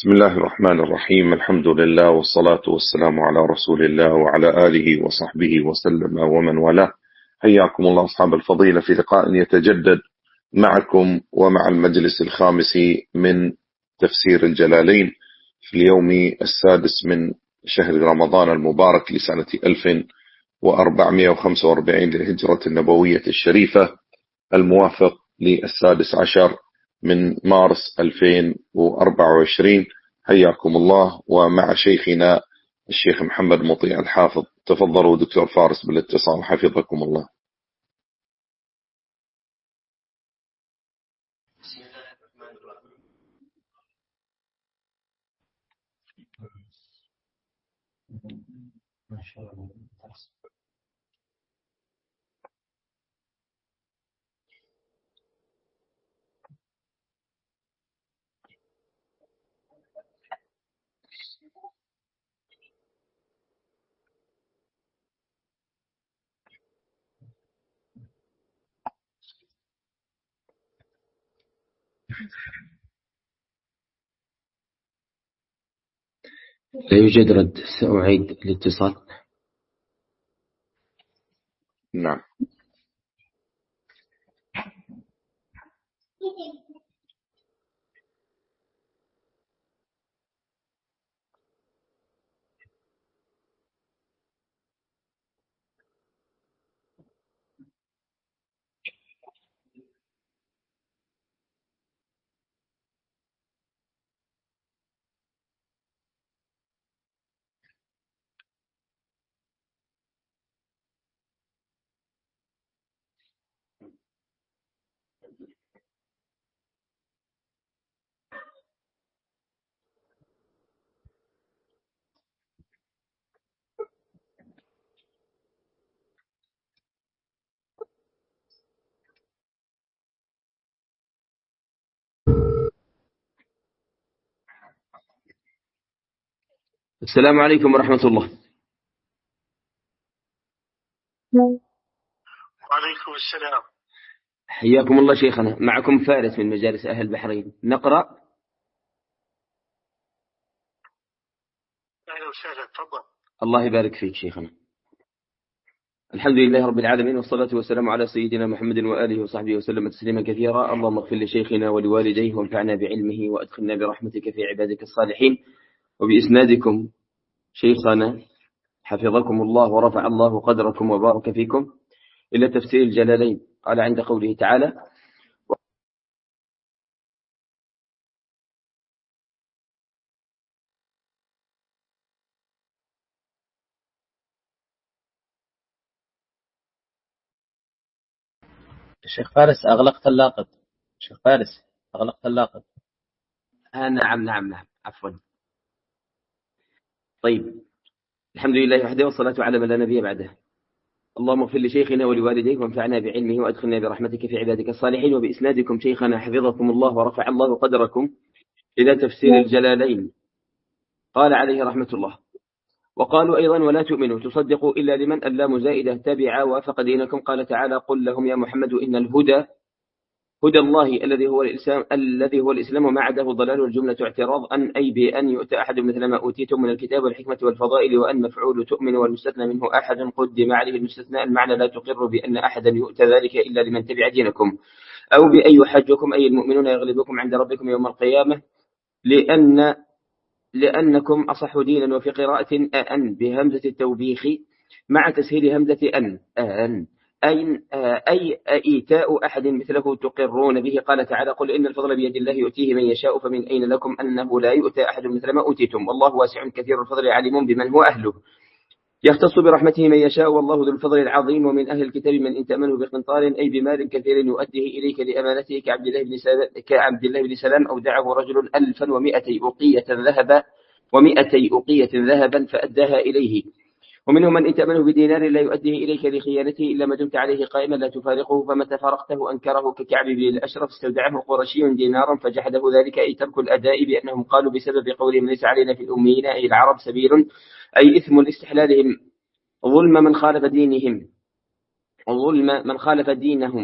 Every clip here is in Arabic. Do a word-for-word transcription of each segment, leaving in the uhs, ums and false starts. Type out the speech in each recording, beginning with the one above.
بسم الله الرحمن الرحيم. الحمد لله والصلاة والسلام على رسول الله وعلى آله وصحبه وسلم ومن والاه. حياكم الله أصحاب الفضيلة في لقاء يتجدد معكم ومع المجلس الخامس من تفسير الجلالين في اليوم السادس من شهر رمضان المبارك لسنة ألف وأربعمائة وخمسة وأربعين للهجرة النبوية الشريفة، الموافق للسادس عشر من مارس ألفين وأربعة وعشرين. حياكم الله. ومع شيخنا الشيخ محمد مطيع الحافظ. تفضلوا دكتور فارس بالاتصال حفظكم الله. بسم الله الرحمن الرحيم. ما شاء الله. لا يوجد رد، سأعيد الاتصال. نعم. السلام عليكم ورحمة الله. وعليكم السلام. حياكم الله شيخنا. معكم فارس من مجالس أهل البحرين. نقرأ. أهلا وسهلا، تفضل. الله يبارك فيك شيخنا. الحمد لله رب العالمين، والصلاة والسلام على سيدنا محمد وآله وصحبه وسلم تسليما كثيرا. اللهم اغفر لشيخنا ولوالديه وانفعنا بعلمه وأدخلنا برحمتك في عبادك الصالحين. وبإسنادكم شيخنا حفظكم الله ورفع الله قدركم وبارك فيكم إلى تفسير الجلالين. قال عند قوله تعالى: شيخ فارس أغلقت اللاقط. شيخ فارس أغلقت اللاقط. آه نعم نعم نعم عفوا. طيب، الحمد لله وحده والصلاة على من لا نبي بعده. اللهم اغفر لشيخنا ولوالديه وانفعنا بعلمه وأدخلنا برحمتك في عبادك الصالحين. وبإسنادكم شيخنا حفظكم الله ورفع الله قدركم إلى تفسير الجلالين. قال عليه رحمة الله: وقالوا أيضا: ولا تؤمنوا تصدقوا إلا لمن اللام زائدة تبع وافق دينكم. قال تعالى: قل لهم يا محمد إن الهدى هدى الله الذي هو الإسلام الذي هو الإسلام وما عداه ضلال. والجملة اعتراض أن أي بأن يؤتى أحد مثل ما أوتيتم من الكتاب والحكمة والفضائل، وأن مفعول تؤمن والمستثنى منه أحد قدم عليه المستثنى. المعنى: لا تقر بأن أحدا يؤتى ذلك إلا لمن تبع دينكم، أو بأن يحجكم أي المؤمنون يغلبكم عند ربكم يوم القيامة، لأن لأنكم أصح دينا. وفي قراءة أن بهمزة التوبيخ مع تسهيل همزة أن أن أي أي إيتاء أحد مثله تقرون به. قال تعالى: قل إن الفضل بيد الله يؤتيه من يشاء فمن أين لكم أنه لا يؤتى أحد مثل ما أوتيتم والله واسع كثير الفضل عليم بمن هو أهله، يختص برحمته من يشاء والله ذو الفضل العظيم. ومن أهل الكتاب من إن تأمنه بقنطار أي بمال كثير يؤديه إليك لأمانته كعبد الله بن سلام كعبد الله بن سلام أودعه رجل ألفا ومائتي أقية ذهبا ومائتي أقية ذهبا فأداها إليه. ومنهم من إن تأمنه بدينار لا يؤديه إليك لخيانته إلا ما دمت عليه قائما لا تفارقه، فمتى فارقته أنكره ككعب بن الأشرف استودعه قرشي دينارا فجحده ذلك، أي ترك الأداء، بأنهم قالوا بسبب قولهم ليس علينا في الأميين أي العرب سبيل، أي إثم لاستحلالهم ظلم من خالف دينهم وظلم من خالف دينهم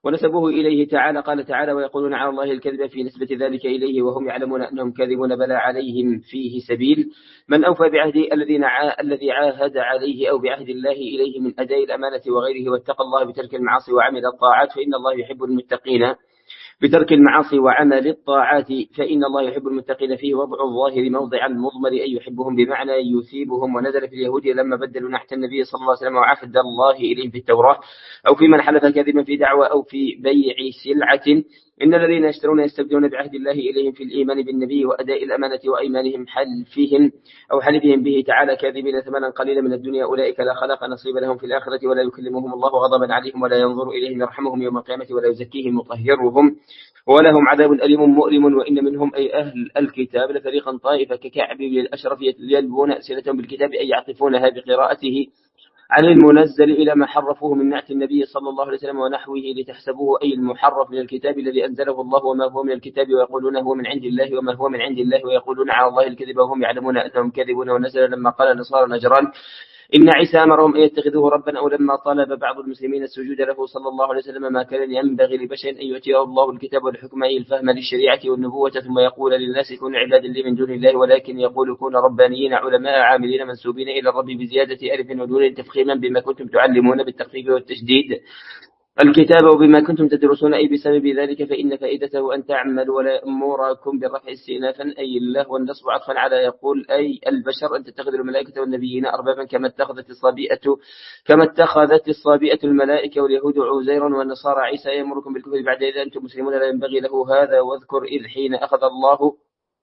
ونسبوه إليه تعالى. قال تعالى: ويقولون على الله الكذب في نسبة ذلك إليه وهم يعلمون أنهم كاذبون، بلى عليهم فيه سبيل. من أوفى بعهده الذين عا... الذي عاهد عليه أو بعهد الله إليه من أداء الأمانة وغيره، واتقى الله بترك المعاصي وعمل الطاعات فإن الله يحب المتقين. بترك المعاصي وعمل الطاعات فإن الله يحب المتقين. فيه وضع الظاهر موضع المضمر أي يحبهم بمعنى يثيبهم. ونزل في اليهود لما بدلوا نحت النبي صلى الله عليه وسلم وعهد الله إليهم في التوراة، أو في من حلف كاذبا في دعوة أو في بيع سلعة. إن الذين يشترون يستبدلون بعهد الله إليهم في الإيمان بالنبي وأداء الأمانة وأيمانهم حلفهم أو حلفهم به تعالى كاذبين ثمنا قليلا من الدنيا، أولئك لا خلاق نصيب لهم في الآخرة ولا يكلمهم الله غضبا عليهم ولا ينظر إليهم يرحمهم يوم القيامة ولا يزكيهم مطهرهم ولهم عذاب أليم مؤلم. وإن منهم أي أهل الكتاب لفريقا طائفة ككعب بن الأشرف يلبون أسئلتهم بالكتاب أي يعطفونها بقراءته عن المنزل إلى ما حرفوه من نعت النبي صلى الله عليه وسلم ونحوه لتحسبوه أي المحرف من الكتاب الذي أنزله الله وما هو من الكتاب، ويقولون هو من عند الله وما هو من عند الله، ويقولون على الله الكذب وهم يعلمون أنهم كاذبون. ونزل لما قال نصارى نجران إن عيسى أمرهم أن يتخذوه ربا، أو لما طلب بعض المسلمين السجود له صلى الله عليه وسلم ما كان ينبغي لبشر أن يؤتيه الله الكتاب والحكم أي الفهم للشريعة والنبوة، ثم يقول للناس كونوا عبادا لي من دون الله، ولكن يقول كونوا ربانيين علماء عاملين منسوبين إلى الرب بزيادة ألف ونون تفخيما بما كنتم تعلمون بالتخفيف والتشديد الكتاب وبما كنتم تدرسون أي بسبب ذلك، فإن فائدته أن تعملوا ولا يأمركم بالرفع استئنافا أي الله، والنصب عطفا على يقول أي البشر أن تتخذوا الملائكة والنبيين أربابا كما اتخذت الصابئة كما اتخذت الصابئة الملائكة واليهود عزيرا والنصارى عيسى. يأمركم بالكفر بعد إذا أنتم مسلمون لا ينبغي له هذا. واذكر إذ حين أخذ الله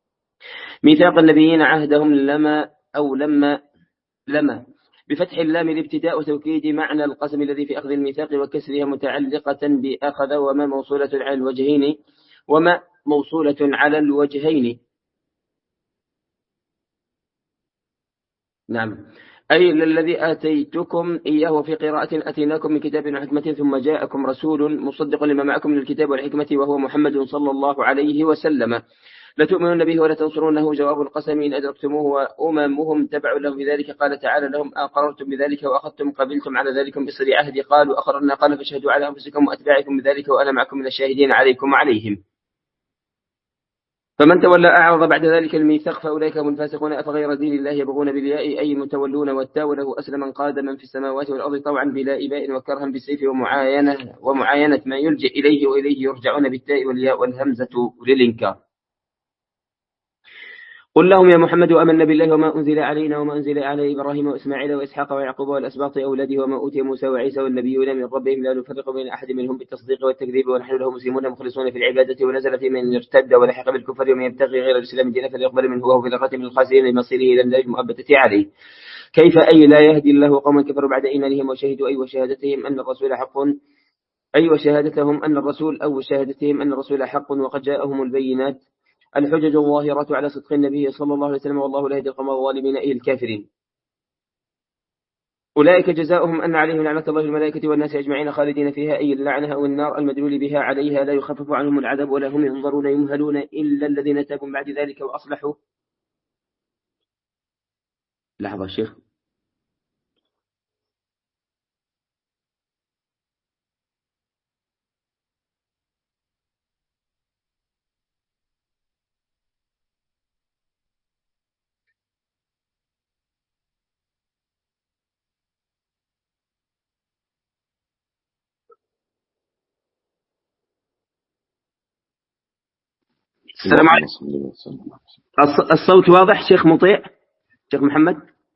ميثاق النبيين عهدهم لما أو لما لما بفتح اللام الابتداء وتوكيد معنى القسم الذي في أخذ الميثاق وكسرها متعلقة بأخذ وما موصولة على الوجهين وما موصولة على الوجهين نعم أي الذي آتيتكم إياه في قراءة أتيناكم من كتاب وحكمة ثم جاءكم رسول مصدق لما معكم من الكتاب والحكمة وهو محمد صلى الله عليه وسلم. لتؤمنون به ولا تنصرونه جواب القسم إن أدركتموه وأممهم تبع له بذلك. قال تعالى لهم أقررتم بذلك وأخذتم قبلتم على ذلكم بصر عهدي قالوا أقررنا قال فاشهدوا على أنفسكم وأتباعكم بذلك وأنا معكم من الشاهدين عليكم وعليهم. فمن تولى أعرض بعد ذلك الميثاق فأولئك هم الفاسقون. أفغير دين الله يبغون بالياء أي متولون والتاء له أسلم قاد من في السماوات والأرض طوعا بلا إباء وكرها بالسيف ومعاينة ومعاينة ما يلجئ إليه وإليه يرجعون بالتاء والياء والهمزة للإنكار. قل لهم يا محمد آمنا بالله وما أنزل علينا وما أنزل على إبراهيم وإسماعيل وإسحاق ويعقوب والأسباط أولاده وما أوتي موسى وعيسى والنبيون من ربهم لا نفرق بين أحد منهم بالتصديق والتكذيب ونحن له مسلمون مخلصون في العبادة. ونزل في من ارتد ولحق بالكفر ومن يبتغي غير الإسلام دينا فليقبل منه وهو في الآخرة من الخاسرين لمصيره إلى النار المؤبدة عليه. كيف أي لا يهدي الله قوما كفروا بعد إيمانهم وشهدوا أي وشهادتهم أن الرسول حق أي وشهادتهم أن الرسول أو شهادتهم أن الرسول حق وقد جاءهم البينات الحجج الظاهرة على صدق النبي صلى الله عليه وسلم والله لا يهدي القوم الظالمين أي الكافرين. أولئك جزاؤهم أن عليهم لعنة الله الملائكة والناس أجمعين خالدين فيها أي اللعنة أو النار المدلول بها عليها لا يخفف عنهم العذاب ولا هم ينظرون يمهلون إلا الذين تابوا بعد ذلك وأصلحوا. لحظة شيخ السلام عليكم. الصوت واضح شيخ مطيع شيخ محمد؟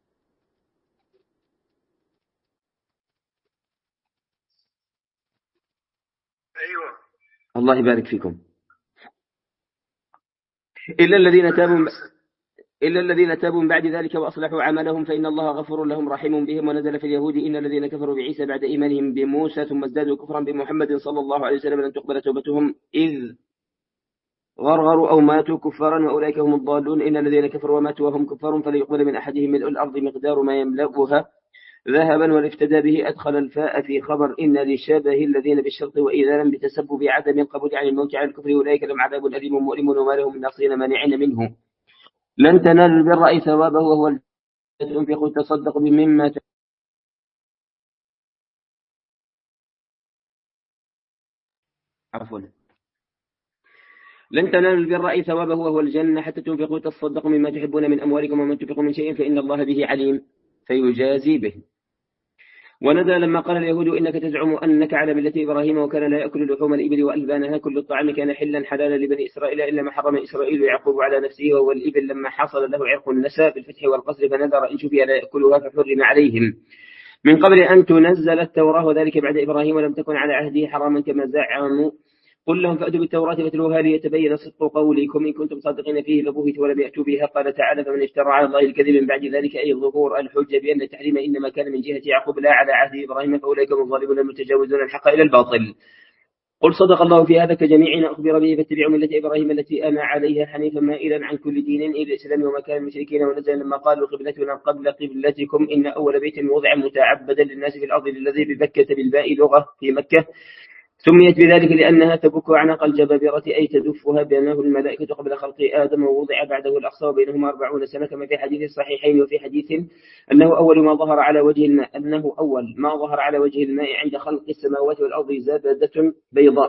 أيوة الله يبارك فيكم. إلا الذين تابوا إلا الذين تابوا من بعد ذلك وأصلحوا عملهم فإن الله غفور لهم رحيم بهم. ونزل في اليهود إن الذين كفروا بعيسى بعد إيمانهم بموسى ثم ازدادوا كفرا بمحمد صلى الله عليه وسلم لن تقبل توبتهم إذ غرغروا أو ماتوا كفارا وأولئك هم الضالون. إن الذين كفروا وماتوا وهم كفار فلا يقبل من أحدهم ملء الأرض مقدار ما يملأها ذهبا والافتدى به أدخل الفاء في خبر إن لشبه الذين بالشرط وإذا لم بتسبب عدم القبول عن الموت على الكفر أولئك لهم عذاب أليم مؤلم وما لهم من ناصرين مانعين منه. لن تنالوا البر أي ثوابه وهو تنفقوا تصدق بمما عفوا. لن تنالوا البر أي ثوابه وهو الجنة حتى تنفقوا وتصدقوا مما تحبون من أموالكم ومن تنفقوا من شيء فإن الله به عليم فيجازي به. ونذر لما قال اليهود إنك تزعم أنك على ملة إبراهيم وكان لا يأكل لحوم الإبل وألبانها كل الطعام كان حلا حلالا لبني إسرائيل إلا ما حرم إسرائيل يعقوب على نفسه وهو الإبل لما حصل له عرق النساء بالفتح والقصر فنذر إن شفي لا يأكلها فحرم عليهم من قبل أن تنزل التوراة وذلك بعد إبراهيم ولم تكن على عهده حراما كما زعموا قل لهم فأتوا بالتوراة فاتلوها ليتبين صدق قولكم إن كنتم صادقين فيه فبهت ولم يأتوا بها. قال تعالى فمن افترى على الله الكذب من بعد ذلك أي ظهور الحجة بأن التحريم إنما كان من جهة يعقوب لا على عهد إبراهيم فأولئك هم الظالمون المتجاوزون الحق إلى الباطل. قل صدق الله في هذا كجميع أخبر به فاتبعوا ملة إبراهيم التي أنا عليها حنيفا مائلا عن كل دين إلى الإسلام وما كان المشركين. ونزل لما قالوا قبلتنا قبل قبلتكم إن أول بيت وضع متعبدا للناس في الأرض للذي ببكة بالباء لغة في مكة سميت بذلك لأنها تبك عنق الجبابرة أي تدفها بأنه الملائكة قبل خلق آدم ووضع بعده الأقصى وبينهما أربعون سنة كما في حديث الصحيحين وفي حديث أنه أول ما ظهر على وجه الماء أنه أول ما ظهر على وجه الماء عند خلق السماوات والأرض زبدة بيضاء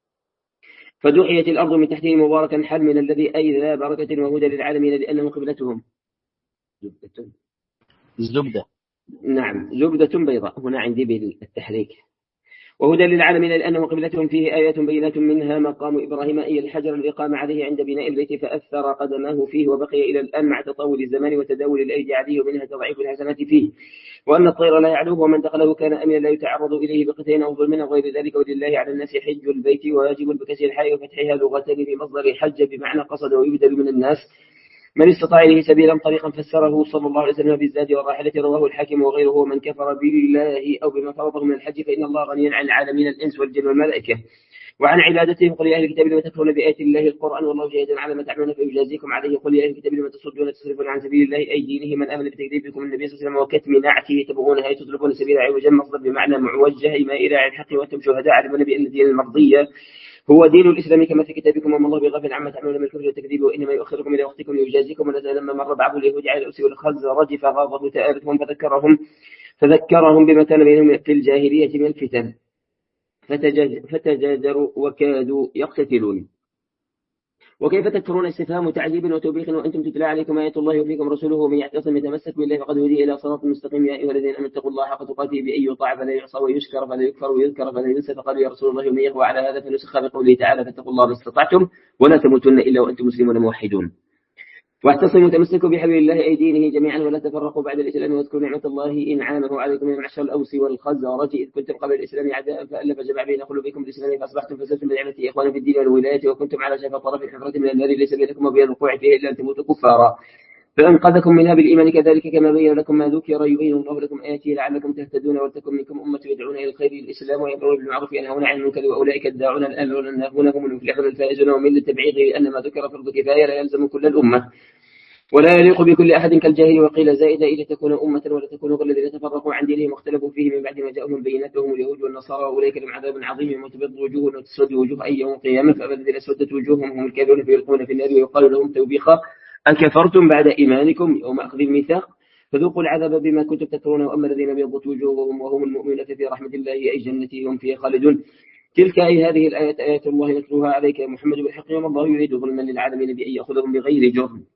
فدحيت الأرض من تحته مباركا حل من الذي أي ذا بركة وهدى للعالمين لأنه قبلتهم زبدة الزبدة نعم زبدة بيضاء هنا عندي بالتحريك وهدى للعالمين لأنه قبلتهم فيه آيات بينات منها مقام إبراهيم أي الحجر الذي قام عليه عند بناء البيت فأثر قدماه فيه وبقي إلى الآن مع تطاول الزمان وتداول الأيدي عليه ومنها تضعيف الحسنات فيه وأن الطير لا يعلوه ومن دخله كان أمنا لا يتعرض إليه بقتين أو ظلم أو غير ذلك. ولله على الناس حج البيت واجب بكسر الحاء وفتحها لغتين بمصدر حج بمعنى قصد ويبدل من الناس من استطاع إليه سبيلا طريقا فسره صلى الله عليه وسلم بالزاد والراحلة رواه الحاكم وغيره. ومن كفر بالله أو بما فرضه من الحج فإن الله غني عن العالمين الإنس والجن والملائكة وعن عبادتهم. قل يا أهل الكتاب لما تكفرون بآيات الله القرآن والله شهيد على ما تعملون فيجازيكم عليه. قل يا أهل الكتاب لما تصدون تصرفون عن سبيل الله أي دينه من آمن بتكذيبكم النبي صلى الله عليه وسلم وكتم نعته تبغونها أي تطلبون سبيل عوجا مصدر بمعنى معوجه مائلة عن الحق وأنتم شهداء علمون بأن الدين المرضية هو دين الإسلام كما في كتابكم وما الله بغافل عما تعملون من الكفر والتكذيب وإنما يؤخركم إلى وقتكم ليجازيكم. ونزل لما مر بعض اليهود على الأوس والخزرج فغاضبوا تآلتهم فذكرهم فذكرهم بما كان بينهم في الجاهلية من الفتن فتجادروا وكادوا يقتتلون. وكيف تكفرون استفهام تعجيب وتوبيخ وأنتم تتلى عليكم آية الله وفيكم رسوله ومن يعتصم يتمسك بالله فقد هدي إلى صراط مستقيم. يا أيها الذين آمنوا اتقوا الله حق تقاته بأن يطاع فلا يعصى ويشكر فلا يكفر ويذكر فلا ينسى فقالوا يا رسول الله ومن يغوى على هذا فنسخ بقوله تعالى فاتقوا الله ما استطعتم ولا تموتن إلا وأنتم مسلمون موحدون. واعتصموا تمسكوا بحبل الله أي دينه جميعا ولا تفرقوا بعد الإسلام واذكروا نعمة الله إنعامه عليكم من معشر الأوس والخزرج إذ كنتم قبل الإسلام أعداء فألف جمع بين قلوبكم بالإسلام فأصبحتم فزلتم بنعمته إخوانا في الدين والولاية وكنتم على شفا طرف الحفرة من النار ليس بينكم وبين الوقوع فيها إلا أن تموتوا كفارا فأنقذكم منها بالإيمان كذلك كما بين لكم ما ذكر يبين الله لكم آياته لعلكم تهتدون ولتكن منكم أمة يدعون إلى الخير الإسلام ويأمرون بالمعروف وينهون عن المنكر وأولئك الداعون الآمرون الناهون هم المفلحون الفائزون. ومن التبعيض أن ما ذكر فرض كفاية لا يلزم كل الأمة ولا يليق بكل أحد كالجاهل وقيل زائدة إلى تكون أمة ولا تكونوا كالذين تفرقوا عن دينهم واختلفوا فيه من بعد ما جاءهم البينات وهم اليهود والنصارى وأولئك لهم عذاب عظيم وتبيض وجوه وتسود وجوه أي يوم القيامة فأما الذين اسودت وجوههم هم الكافرون فيلقون في النار ويقال لهم توبيخا أكفرتم بعد إيمانكم يوم أخذ الميثاق فذوقوا العذاب بما كنتم تكفرون. وأما الذين ابيضت وجوههم وهم المؤمنون في رحمة الله أي جنته هم فيها خالدون. تلك أي هذه الآيات آيات الله نتلوها عليك يا محمد بالحق وما الله يريد ظلما للعالمين بأن يأخذهم بغير جرم.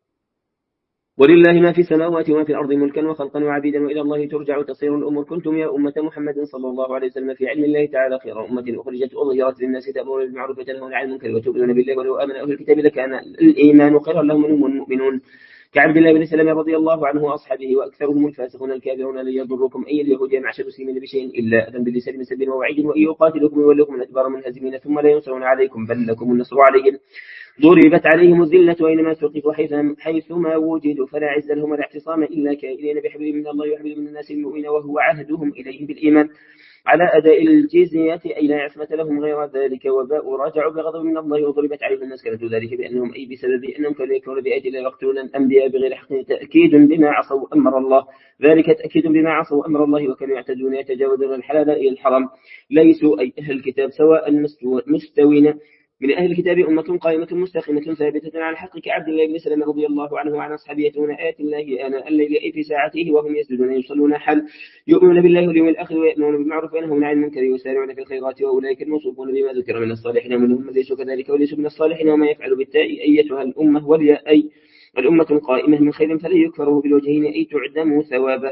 ولله ما في السماوات وما في الأرض ملكا وخلقا وعبيدا وإلى الله ترجع تصير الأمور. كنتم يا أمة محمد صلى الله عليه وسلم في علم الله تعالى خير أمة أخرجت أظهرت للناس تأمرون بالمعروف وتنهون عن المنكر وتؤمنون بالله ولو آمن أهل الكتاب لكان الإيمان خيرا لهم منهم المؤمنون كعبد الله بن سلام رضي الله عنه وأصحابه وأكثرهم الفاسقون الكافرون لن يضركم أي اليهود يا معشر المسلمين بشيء إلا أذن باللسان من سبيل ووعيد وإن يقاتلكم يولوكم الأدبار منهزمين ثم لا ينصرون عليكم بل لكم النصر عليهم. ضربت عليهم الذلة وإنما ثقفوا حيثما وجدوا فلا عز لهم ولا اعتصام إلا كائلين بحبل من الله وحبل من الناس المؤمن وهو عهدهم إليهم بالإيمان على أداء الجزية أي لا عصمة لهم غير ذلك وباء رجعوا بغضب من الله وضربت عليهم المسكنة ذلك بأنهم أي بسبب أنهم كانوا يكفرون بآيات الله ويقتلون الأنبياء بغير حق تأكيد بما عصوا أمر الله ذلك تأكيد بما عصوا أمر الله وكانوا يعتدون يتجاوزون الحلال إلى الحرام. ليسوا أي أهل الكتاب سواء مستوين من أهل الكتاب أمة قائمة مستقيمة ثابتة على الحق كعبد الله بن سلمة رضي الله عنه وعن أصحابه يتلون آيات الله آناء الليل أي في ساعته وهم يسجدون يصلون حال يؤمنون بالله واليوم الآخر ويأمرون بالمعروف وينهون عن المنكر ويسارعون في الخيرات وأولئك الموصوفون بما ذكر من الصالحين ومنهم من ليسوا كذلك وليسوا من الصالحين وما يفعل بالتاء أيتها الأمة والياء أي الأمة القائمة من خير فلا يكفره بالوجهين أي تعدم ثوابه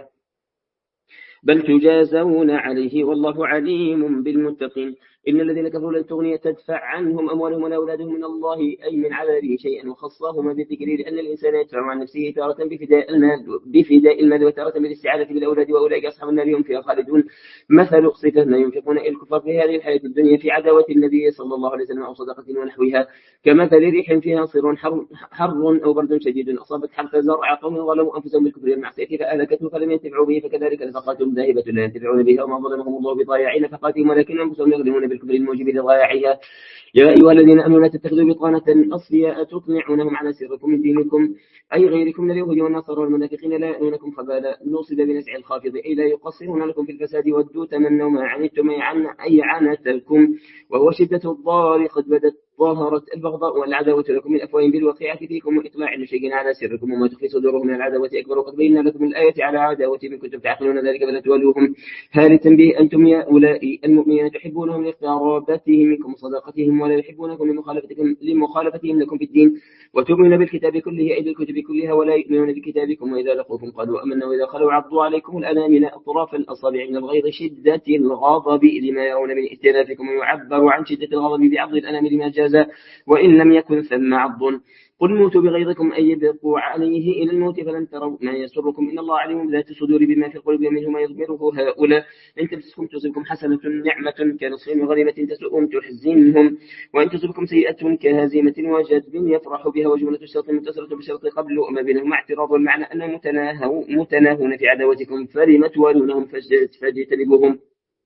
بل تجازون عليه والله عليم بالمتقين. إن الذين كفروا لن تغني تدفع عنهم أموالهم ولا أولادهم من الله أي من عذابه شيئا وخصاهما بالذكر لأن الإنسان يدفع عن نفسه تارة بفداء المال بفداء المال وتارة بالاستعانة بالأولاد وأولئك أصحاب النار هم فيها خالدون. مثل صفة ما ينفقون إلى الكفار في هذه الحياة الدنيا في عداوة النبي صلى الله عليه وسلم أو صدقة ونحوها كمثل ريح فيها صر حر, حر أو برد شديد أصابت حرث زرع قوم ظلموا أنفسهم بالكفر والمعصية فأهلكته فلم ينتفعوا به فكذلك نفقاتهم ذاهبة لا ينتفعون بها وما ظلمهم الله بضائع نفقاتهم ولكن أنفسهم يظلمون بالكفر الموجب لضائعها. يا أيها الذين آمنوا لا تتخذوا بطانة أصفياء تطلعونهم على سركم من دينكم أي غيركم من اليهود والنصارى والمنافقين لا يألونكم خبالا نوصب بنزع الخافض أي لا يقصرون لكم في الفساد ودوا تمنوا ما عنتم أي عنتكم وهو شدة الضار قد بدت ظهرت البغضاء والعداوة لكم من أفواههم بالوقيعة فيكم وإطلاع شيء على سركم وما تخفي صدورهم من العداوة أكبر وقد بينا لكم الآية على عداوة من كنتم تعقلون ذلك فلا تولوهم. هل التنبيه أنتم يا أولئك المؤمنين تحبونهم لاقترابتهم منكم صداقتهم ولا يحبونكم لمخالفتكم لمخالفتهم لكم في الدين وتؤمنون بالكتاب كله أي بالكتب كلها ولا يؤمنون بكتابكم وإذا لقوكم قالوا أمنا وإذا خلوا عضوا عليكم الأنامل أطراف الأصابع من الغيظ شدة الغضب لما يرون من استئنافكم ويعبر عن شدة الغضب بعض الأنامل ما جاز وإن لم يكن ثم عض قل موتوا بغيظكم أي يبقوا عليه إلى الموت فلن تروا ما يسركم إن الله عليم بذات الصدور بما في القلوب ومنه ما يضمره هؤلاء إن تمسكم تصبكم حسنة نعمة كنصر وغنيمة تسؤهم تحزنهم وإن تصبكم سيئة كهزيمة وجدب يفرح بها وجملة الشرط متصلة بشرط قبل وما بينهما اعتراض المعنى أنهم متناهون متناهون في عداوتكم فلم توالونهم فاجتنبوهم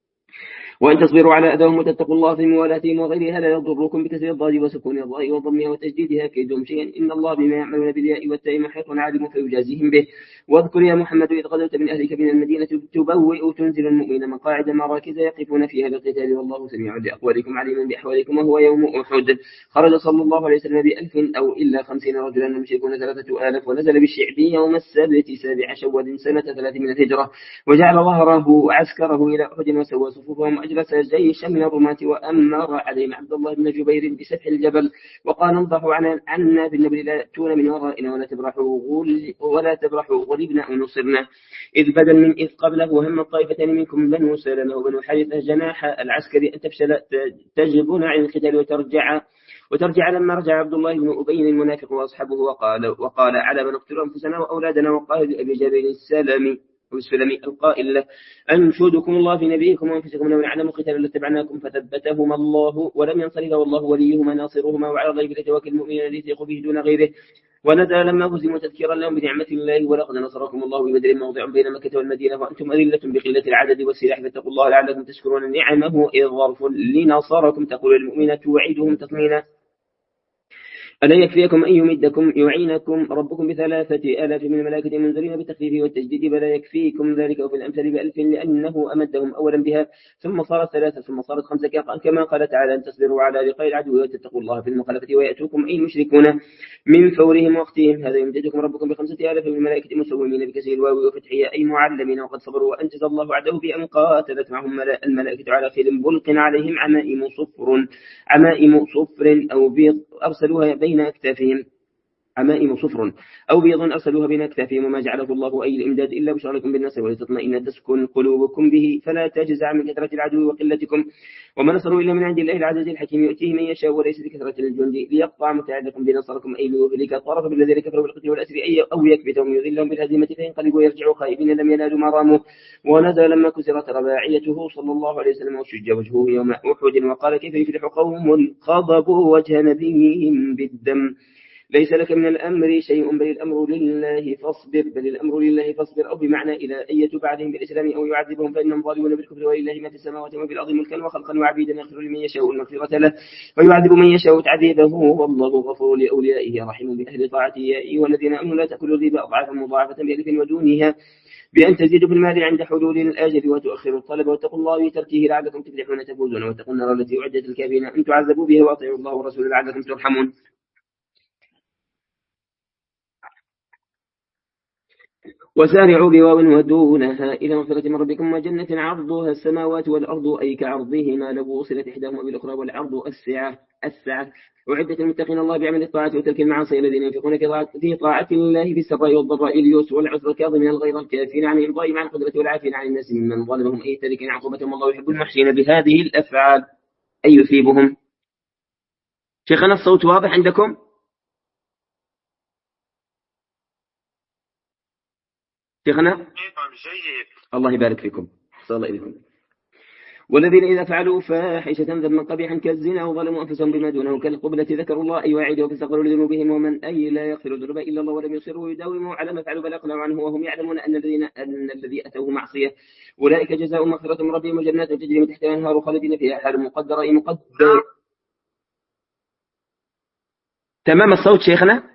وإن تصبروا على أذاهم وتتقوا الله في موالاتهم وغيرها لا يضركم بكسر الضاد وسكون الضاء وضمها وتجديدها كيدهم شيئا إن الله بما يعملون بالياء والتاء محيط عالم فيجازيهم به. واذكر يا محمد إذ غدوت من أهلك من المدينة تبوئ تنزل المؤمنين مقاعد مراكز يقفون فيها للقتال والله سميع بأقوالكم عليم بأحوالكم وهو يوم أحد خرج صلى الله عليه وسلم بألف أو إلا خمسين رجلا المشركون ثلاثة آلاف ونزل بالشعب يوم السبت سابع شوال سنة ثلاث من الهجرة وجعل ظهره عسكره إلى أحد وسوى صفوفهم أجلس جيشا من الرماة وأمر عليهم عبد الله بن جبير بسفح الجبل وقال انضحوا عنا بالنبل لا تأتون من ورائنا ولا تبرحوا غل ولا تبرحوا غلبنا أو نصرنا إذ بدل من إذ قبله وهم الطائفتين منكم بنو سلمة وبنو حارثة جناح العسكري أن تفشل تجبون عن القتال وترجع وترجع لما رجع عبد الله بن أبي المنافق وأصحابه وقال وقال على من نقتل أنفسنا وأولادنا وقال لأبي جابر السلمي والسلمي القائل له أنشدكم الله في نبيكم وأنفسكم لو نعلم قتالا لاتبعناكم فثبتهما الله ولم ينصرف والله وليهما ناصرهما وعلى الله فليتوكل المؤمنين الذي يثق به دون غيره. ونزل لما هزموا تذكيرا لهم بنعمة الله ولقد نصركم الله ببدر موضع بين مكة والمدينة وأنتم أذلة بقلة العدد والسلاح فاتقوا الله لعلكم تشكرون نعمه إذ ظرف لنصركم تقول المؤمنة توعدهم تطمينا ألا يكفيكم أن يمدكم يعينكم ربكم بثلاثة آلاف من الملائكة منزلين بالتخفيف والتجديد بلا يكفيكم ذلك وفي الأمثال بألف لأنه أمدهم أولا بها ثم صارت ثلاثة ثم صارت خمسة كما قال تعالى أن تصبروا على لقاء العدو وتتقوا الله في المخالفة ويأتوكم أي المشركون من فورهم وقتهم هذا يمددكم ربكم بخمسة آلاف من الملائكة مسومين بكسر الواو وفتحها أي معلمين وقد صبروا وأنجز الله عده بأن قاتلت معهم الملائكة على خيل بلق عليهم عمائم صفر عمائم صفر أو بيض أرسلوها بين أكتافهم عمائم صفر أو بيض أرسلوها بين أكتافهم وما جعله الله أي الإمداد إلا بشرى لكم بالنصر ولتطمئن تسكن قلوبكم به فلا تجزع من كثرة العدو وقلتكم وما نصروا إلا من عند الله العزيز الحكيم يؤتيه من يشاء وليس بكثرة الجند ليقطع متعدكم بنصركم أي ليهلك طرف بالذين كفروا بالقتل والأسر أي أو يكبتهم يذلهم بالهزيمة فينقلبوا ويرجعوا خائبين لم ينالوا ما راموا. ونزل لما كسرت رباعيته صلى الله عليه وسلم وشج وجهه يوم أحد وقال كيف يفلح قوم خضبوا وجه نبيهم بالدم ليس لك من الأمر شيء بل الأمر لله فاصبر بل الأمر لله فاصبر أو بمعنى إلى أن يتوب عليهم بالإسلام أو يعذبهم فإنهم ظالمون بالكفر ولله ما في السماوات وما في الأرض ملكا وخلقا وعبيدا يغفر لمن يشاء المغفرة له ويعذب من يشاء تعذيبه والله غفور لأوليائه رحيم بأهل طاعته يا أيها الذين آمنوا لا تأكلوا الربا أضعافا مضاعفة بألف ودونها بأن تزيدوا في المال عند حلول الآجل وتؤخروا الطلب واتقوا الله بتركه لعلكم تفلحون تفوزون واتقوا النار التي أعدت الكافرين أن تعذبوا بها وأطيعوا الله ورسوله لعلكم ترحمون. وسارعوا بواو ودونها إلى مغفرة من ربكم وجنة عرضها السماوات والأرض أي كعرضهما لو وصلت إحداهما بالأخرى والعرض السعة السعة أعدت المتقين الله بعمل الطاعة وترك المعاصي الذين ينفقون في طاعة الله في السراء والضراء اليسر والعسر كاظمين الغيظ الكافين عن الإرضاء مع القدرة والعافين عن الناس ممن ظلمهم أي تاركين عقوبتهم والله يحب المحسنين بهذه الأفعال أي يثيبهم. شيخنا الصوت واضح عندكم؟ شيخنا جيد. الله يبارك فيكم. صلى الله إليكم. والذين إذا فعلوا فاحشة ذنبا قبيحا كالزنا وظلموا أنفسهم بما دونه كالقبلة ذكروا الله أي واعدوا فاستغفروا لذنوبهم ومن أي لا يغفر الذنوب إلا الله ولم يصروا ويداوموا على ما فعلوا بل أقلعوا عنه وهم يعلمون أن الذين أن الذي أتوه معصية أولئك جزاء مغفرة من ربهم وجنات تجري من تحتها الأنهار خالدين فيها حال مقدر أي مقدر. تمام الصوت شيخنا؟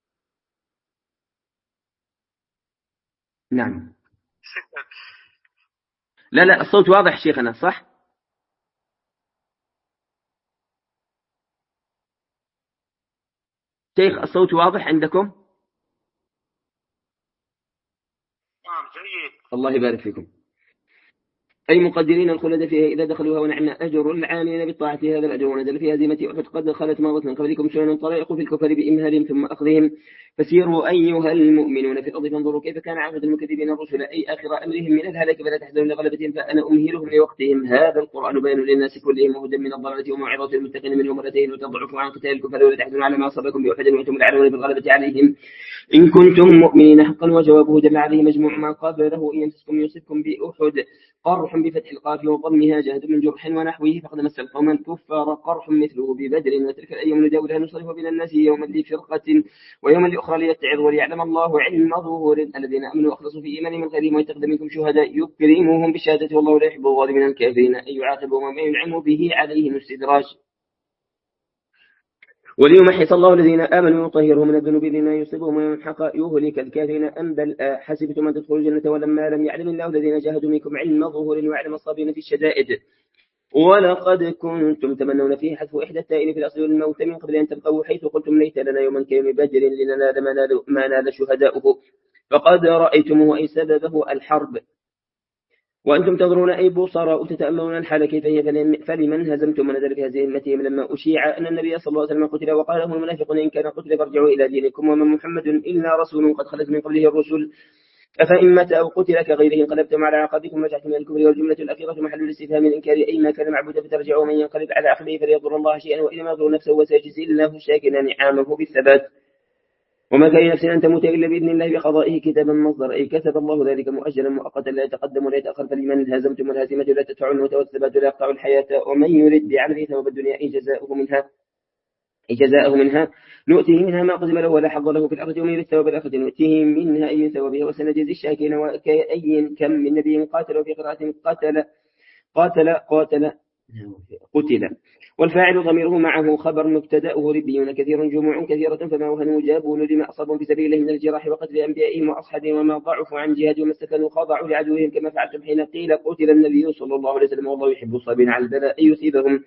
نعم. لا لا الصوت واضح شيخنا صح؟ شيخ الصوت واضح عندكم؟ نعم جيد. الله يبارك فيكم. أي مقدرين الخلد فيها إذا دخلوها ونعم أجر العاملين بالطاعة هذا الأجر ونزل في هزيمة أحد قد خلت مرة من قبلكم سنن طرائق في الكفر بإمهال ثم أخذهم فسيروا أيها المؤمنون في الأرض فانظروا كيف كان عاقبة المكذبين الرسل أي آخر أمرهم من الهلاك فلا تحزنوا لغلبتهم فأنا أمهلهم لوقتهم هذا القرآن بيان للناس كلهم وهدى من الضلالة وموعظة للمتقين منهم مرتين وتضعفوا عن قتال الكفر ولا تحزنوا على ما أصابكم بأحد وأنتم الأعلون بالغلبة عليهم إن كنتم مؤمنين حقا وجوابه دل عليه مجموع ما قبله إن يمسكم يصبكم بأحد قرح بفتح القاف وضمها جهد من جرح ونحوه فقد مس القوم الكفار قرح مثله ببدر وتلك الأيام نداولها نصرف بين الناس يوما لفرقة ويوما لأخرى ليتعظ وليعلم الله علم ظهور الذين آمنوا وأخلصوا في إيمانهم غيرهم ويتخذ منكم شهداء يكرمهم بالشهادة والله لا يحب الظالمين الكافرين أن يعاقبوا وما ينعم به عليهم استدراج. وليمحص الله الذين آمنوا ويطهرهم من الذنوب بما يصيبهم ويمحق يهلك الكافرين أم بل حسبتم أن تدخلوا الجنة ولما لم يعلم الله الذين جاهدوا منكم علم ظهور ويعلم الصابرين في الشدائد ولقد كنتم تمنون فيه حذف إحدى التائين في الأصل والموت من قبل أن تلقوا حيث قلتم ليت لنا يوما كيوم بدر لننال ما نال شهداؤه فقد رأيتموه أي سببه الحرب وأنتم تنظرون أي بصراء تتأملون الحال كيف هي فلمن هزمتم ونزل في هزيمتهم لما أشيع أن النبي صلى الله عليه وسلم قتل وقال لهم المنافقون إن كان قتل فارجعوا إلى دينكم وما محمد إلا رسول قد خلت من قبله الرسل أفإن مات أو قتل كغيره انقلبتم على عقابكم رجعتم إلى الكفر والجملة الأخيرة محل الاستفهام الإنكار أي ما كان معبودا فترجعوا من ينقلب على عقله فليضر الله شيئا وإنما يضر نفسه وسيجزي الله الشاكرين نعامه بالثبات وما كان نفس أن تموت إلا بإذن الله بقضائه كتابا مصدر أي كتب الله ذلك مؤجلا مؤقتا لا يتقدم ولا يتأخر فلمن هزمتم والهزيمة لا تدفع الموت والثبات لا يقطع الحياة ومن يرد بعمله ثواب الدنيا أي جزاؤه منها أي جزاءه منها نؤتيه منها ما قسم له ولا حظ له في الآخرة ومن الثواب الآخرة نؤتيه منها أي ثوابها وسنجزي الشاكرين وكأي كم من نبي قاتل وفي قراءة قاتل قاتل قاتل قتل والفاعل ضميره معه خبر مبتدأه ربيون كثير جموع كثيرة فما وهنوا جابوا لما أصابهم في سبيل الله من الجراح وقتل أنبيائهم وأصحابهم وما ضعفوا عن جهاد وما استكانوا خاضعوا لعدوهم كما فعلتم حين قيل قتل النبي صلى الله عليه وسلم والله يحب الصابرين على البلاء يصيبهم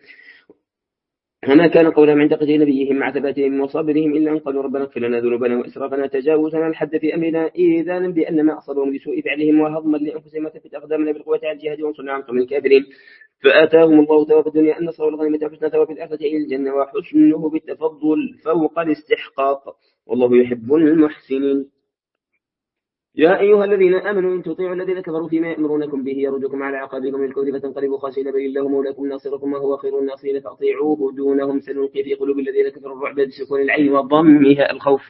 وما كان قولهم عند قتل نبيهم مع ثباتهم وصبرهم إلا أن قالوا ربنا اغفر لنا ذنوبنا وإسرافنا تجاوزنا الحد في أمرنا إذانا بأن ما أصابهم لسوء فعلهم وهضما لأنفسهم وثبت أقدامنا بالقوة على الجهاد وانصرنا عن قوم الكافرين فآتاهم الله ثواب الدنيا النصر والغنيمة وحسن ثواب الآخرة إلى الجنة وحسنه بالتفضل فوق الاستحقاق والله يحب المحسنين. يا أيها الذين آمنوا إن تطيعوا الذين كفروا فيما يأمرونكم به يردكم على عقابكم الكفر فتنقلبوا خاسرين بل الله مولاكم ناصركم وهو خير الناصرين فأطيعوه دونهم سنلقي في قلوب الذين كفروا الرعب بسكون العين وضمها الخوف.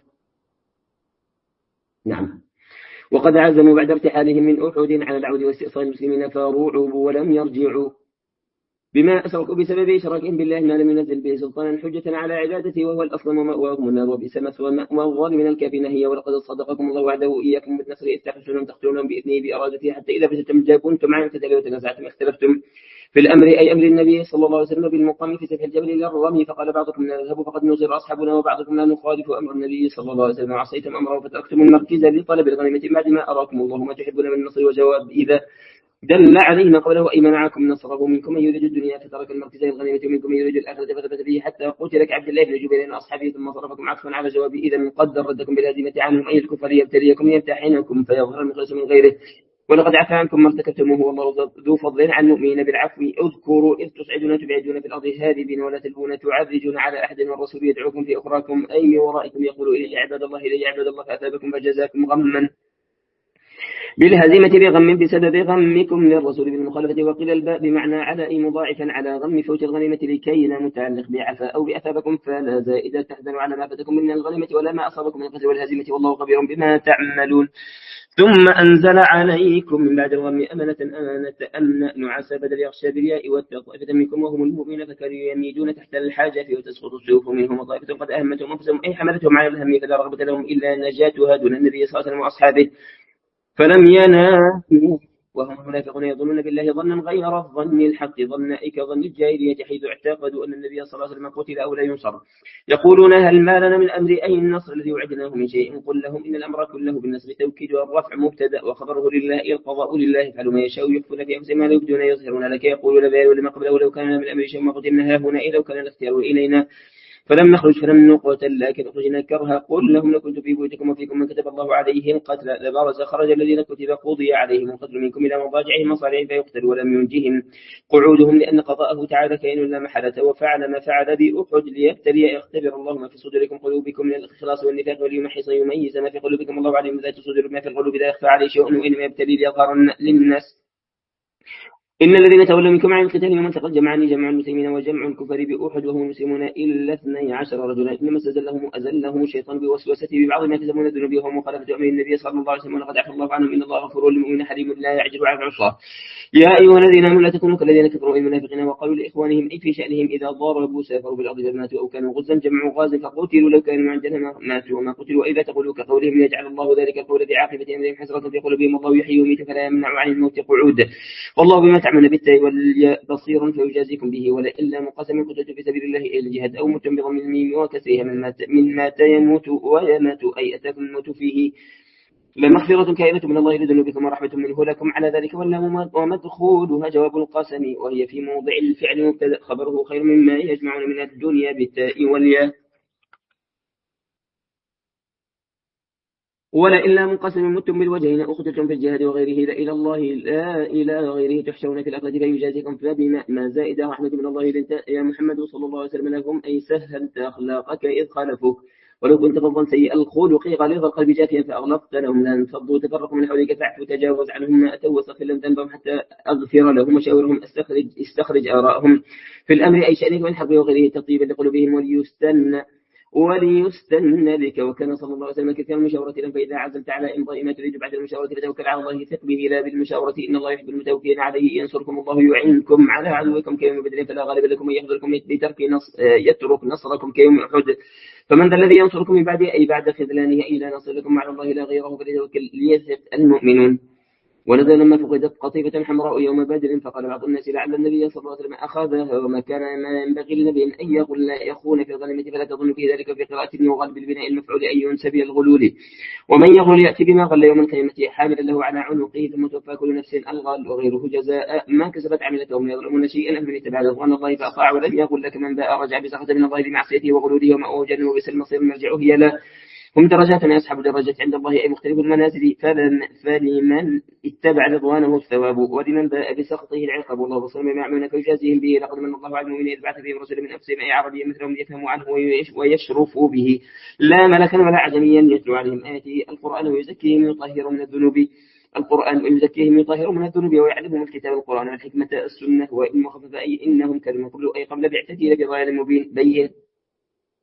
نعم. وقد عزموا بعد ارتحالهم من أحد على العود واستئصال المسلمين فرعبوا ولم يرجعوا بما أشركوا بسبب إشراكهم بالله ما لم ينزل به سلطانا حجة على عبادته وهو الأصل ومأواهم النار وبئس مثوى الظالمين الكافرين هي ولقد صدقكم الله وعده إياكم بالنصر إذ تحسونهم تقتلونهم بإذنه بإرادته حتى إذا فشلتم جاءكم معا فتدلوا وتنازعتم اختلفتم في الأمر أي أمر النبي صلى الله عليه وسلم بالمقام في سفح الجبل إلى الرمي فقال بعضكم لا نذهب فقد نصر أصحابنا وبعضكم لا نخالف أمر النبي صلى الله عليه وسلم وعصيتم أمره فتركتم المركز لطلب الغنيمة بعد ما أراكم الله ما تحبون من النصر وجواب إذا دل عليه ما قبله أي منعكم نصره منكم من يريد الدنيا فترك المركز الغنيمة ومنكم من يريد الآخرة فثبت به حتى قتل كعبد الله بن جبير أصحابه ثم صرفكم عطفا على جواب إذا قدر ردكم بالهزيمة عنهم أي الكفر يبتليكم يمتحنكم فيظهر المخلص من غيره ولقد عفا عنكم ما ارتكبتموه والله ذو فضل على المؤمنين بالعفو اذكروا إذ تصعدون تبعدون في الأرض هاربين ولا تلبون تعرجون على أحد والرسول يدعوكم في أخراكم أي من ورائكم يقول إلي عباد الله إلي عباد الله فأثابكم فجزاكم غما بالهزيمة بغم بسبب غمكم للرسول بالمخالفة وقيل الباء بمعنى على أي مضاعفا على غم فوت الغنيمة لكي لا متعلق بعفا أو بأثابكم فلا زائدة تحزنوا على ما فاتكم من الغنيمة ولا ما أصابكم من القتل والهزيمة والله خبير بما تعملون ثم أنزل عليكم من بعد الغم أمنة أمانة أمن نعاس بدل يغشى بالياء والطائفة منكم وهم المؤمنون فكانوا يميدون تحت الحاجة وتسقط السيوف منهم وطائفة قد أهمتهم أنفسهم أي حملتهم على الهم فلا رغبة لهم إلا نجاتها دون النبي صلى الله عليه وسلم وأصحابه فلم يناموا وهم المنافقون يظنون بالله ظنا غير الظن الحق ظنائك ظن الجاهلية حيث اعتقدوا أن النبي صلى الله عليه وسلم قتل أو لا ينصر يقولون هل ما لنا من أمر أي النصر الذي وعدناه من شيء قل لهم إن الأمر كله بالنصر توكيد والرفع مبتدأ وخبره لله القضاء لله يفعل ما يشاء يخفون في أنفسهم ما لا يبدون يظهرون لك يقولون بيان ولما قبله لو كان من الأمر شيء ما قدمنا هنا إذا كان الاختيار إلينا فلم نخرج فلم نقتل لكن أخرجنا كرها قل لهم لكنت في بيوتكم وفيكم من كتب الله عليه القتل لبارز خرج الذين كتب قضي عليهم القتل منكم إلى مضاجعهم مصارعهم فيقتل ولم ينجهم قعودهم لأن قضاءه تعالى كائن لا محالة وفعل ما فعل بأحد ليبتلي يختبر الله ما في صدوركم قلوبكم من الإخلاص والنفاق وليمحص ويميز ما في قلوبكم الله عليم ذات صدور ما في القلوب لا يخفى عليه شيء وإنما يبتلي ليظهر للناس إن الذين تولوا منكم عن القتال يوم التقى الجمعان جمع المسلمين وجمع الكفار بأحد وهم المسلمون إلا اثني عشر رجلا إنما استزلهم أزلهم الشيطان بوسوسته ببعض ما كسبوا من الذنوب وهم مخالفة أمر النبي صلى الله عليه وسلم ولقد عفا الله عنهم إن الله غفور للمؤمنين حليم لا يعجل عن العصاة يا أيها الذين آمنوا لا تكونوا كالذين كفروا المنافقين وقالوا لإخوانهم أي في شأنهم إذا ضربوا سافروا بالأرض فماتوا أو كانوا غزا جمعوا غاز فقتلوا لو كانوا عندنا ماتوا وما قتلوا وإذا تقولوا كقولهم يجعل الله ذلك القول بعاقبة أمرهم حسرة في قلوبهم الله يحيي ويميت فلا يمنع عن الموت قعود والله بما تعملون بالتاء بصير فيجازيكم به ولا إلا مقسم قتلت في سبيل الله إلى الجهاد أو متم بضم الميم وكسرها من مات من مات يموت ويمات أي أتاكم الموت فيه لمغفرة كائنة من الله لذنوبكم ورحمة منه لكم على ذلك ولا ومدخولها جواب القسم وهي في موضع الفعل مبتدأ خبره خير مما يجمعون من الدنيا بالتاء والياء ولا إلا منقسم متم بالوجهين أخذتم في الجهاد وغيره لا إلى الله لا إلى غيره تحشون في الأخذ فيجازيكم فبما ما زائد رحمة من الله يا محمد صلى الله عليه وسلم لهم أي سهلت أخلاقك إذ خالفوك ولو كنت فظا سيء الخلق غليظ القلب جافيا فأغلقت لهم لن فضوا تفرقوا من حولك فاعف وتجاوز عنهم ما أتوا واستغفر لهم ذنبهم حتى أغفر لهم وشاورهم استخرج استخرج آراءهم في الأمر أي شأنك من حرب وغيره تطيبا لقلوبهم وليستن وليستن بك وكان صلى الله عليه وسلم كثيرا المشاورة فإذا عزلت على إمضاء ما تريد بعد المشاورة فتوكل على الله ثق به لا بالمشاورة إن الله يحب المتوكلين عليه ينصركم الله يعينكم على عدوكم كيوم بدر فلا غالب لكم يحضركم بترك نص يترك نصركم كيوم أحد فمن ذا الذي ينصركم من بعد أي بعد خذلانه أي لا نصر لكم على الله لا غيره فليتوكل ليثق المؤمنون ونزل لما فقدت قطيفة حمراء يوم بدر فقال بعض الناس لعل النبي صلى الله عليه وسلم أخذها وما كان ما ينبغي لنبي أن يقول لا يخون في الغنيمة فلا تظن في ذلك في قراءة ابن وغلب بالبناء المفعول أي ينسب الغلول ومن يغل يأتي بما غل يوم القيامة حاملا له على عنقه ثم توفى كل نفس الغل وغيره جزاء ما كسبت عملتهم يظلمون شيئا من اتبع رضوان الله فأطاع ولم يقل لك من باء رجع بسخط من الله بمعصيته وغلوله ومأوى جهنم وبئس المصير مرجعه هي لا هم درجات أصحاب درجات عند الله أي مختلف المنازل فلمن اتبع رضوانه الثواب ولمن باء بسخطه العقاب والله بصير بما يعملون فيجازيهم به لقد من الله على المؤمنين إذ بعث فيهم رسلا من أنفسهم أي عربيا مثلهم يفهموا عنه ويشرفوا به لا ملكا ولا عجميا يتلو عليهم آياته القرآن ويزكيهم ويطهر من الذنوب القرآن ويزكيهم يطهر من الذنوب ويعلمهم الكتاب القرآن والحكمة السنة وإن مخفف أي إنهم كانوا قبل أي قبل بعثته لفي ضلال مبين بين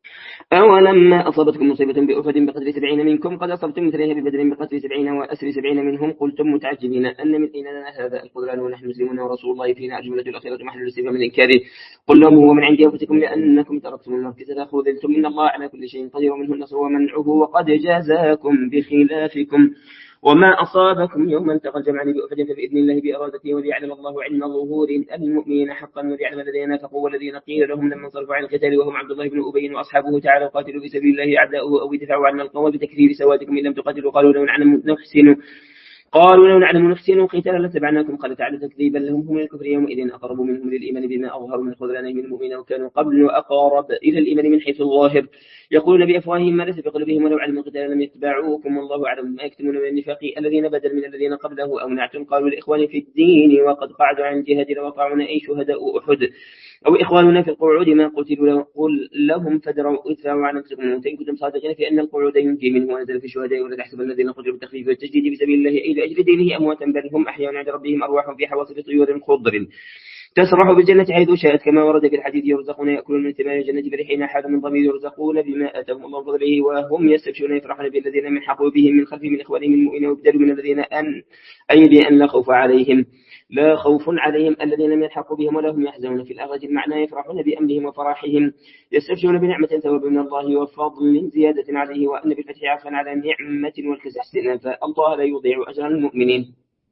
أولما أصابتكم مصيبة بأحد بقتل سبعين منكم قد أصبتم مثلها ببدر بقتل سبعين وأسر سبعين منهم قلتم متعجبين أن من أين لنا هذا القدران ونحن مسلمون ورسول الله فينا الجملة الأخيرة محل الاستفهام من إنكاره قل لهم هو من عند أنفسكم لأنكم تركتم المركز فخذلتم إن الله على كل شيء قدير ومنه النصر ومنعه وقد جازاكم بخلافكم وما أصابكم يوم التقى الجمعان بأحد فبإذن الله بإرادته وليعلم الله علم ظهور المؤمنين حقا وليعلم الذين نافقوا والذين قيل لهم لما انصرفوا عن القتال وهم عبد الله بن أبي وأصحابه تعالوا قاتلوا في سبيل الله أعداؤه أو ادفعوا عنا القوم بتكثير سواتكم إن لم تقاتلوا قالوا لو نعلم نحسن قالوا لو نعلم نحسن قتالا لاتبعناكم قال تعالى تكذيبا لهم هم الكفر يومئذ أقرب منهم للإيمان بما أظهروا من خذلانهم المؤمنين وكانوا قبل أقارب إلى الإيمان من حيث الظاهر يقولون بأفواههم ما ليس في قلوبهم ولو علموا القتال لم يتبعوكم والله أعلم ما يكتمون من النفاق الذين بدل من الذين قبله أو نعتم قالوا لإخوان في الدين وقد قعدوا عن الجهاد لوقعون أي شهداء أحد أو إخواننا في القعود ما قتلوا قل لهم فدروا ادفعوا عن أنفسكم وإن كنتم صادقين في أن القعود ينجي منه ونزل في الشهداء ولا تحسبن الذين قتلوا بالتخفيف والتجديد في سبيل الله أي لأجل دينه أمواتا بل هم أحياء عند ربهم أرواح في حواصف طيور خضر تسرح بالجنة حيث شاءت كما ورد في الحديث يرزقون يأكلون من ثمار الجنة فرحين حال من ضمير يرزقون بما آتاهم الله فضله وهم يستبشرون يفرحون بالذين من حقوا بهم من خلفهم من إخوانهم المؤمنين وابتلوا من الذين أن أي بأن لا خوف عليهم لا خوف عليهم الذين لم يلحقوا بهم ولا هم يحزنون في الآخرة المعنى يفرحون بأمرهم وفرحهم يستبشرون بنعمة ثواب من الله وفضل زيادة عليه وأن بالفتح عفوا على نعمة والكسر استئنافا الله لا يضيع أجر المؤمنين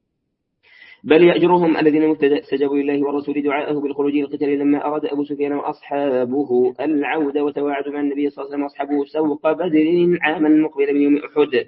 بل يأجرهم الذين استجابوا لله والرسول دعاءه بالخروج إلى القتال لما أراد أبو سفيان وأصحابه العود وتواعدوا مع النبي صلى الله عليه وسلم وأصحابه سوق بدر عاما مقبل من يوم أحد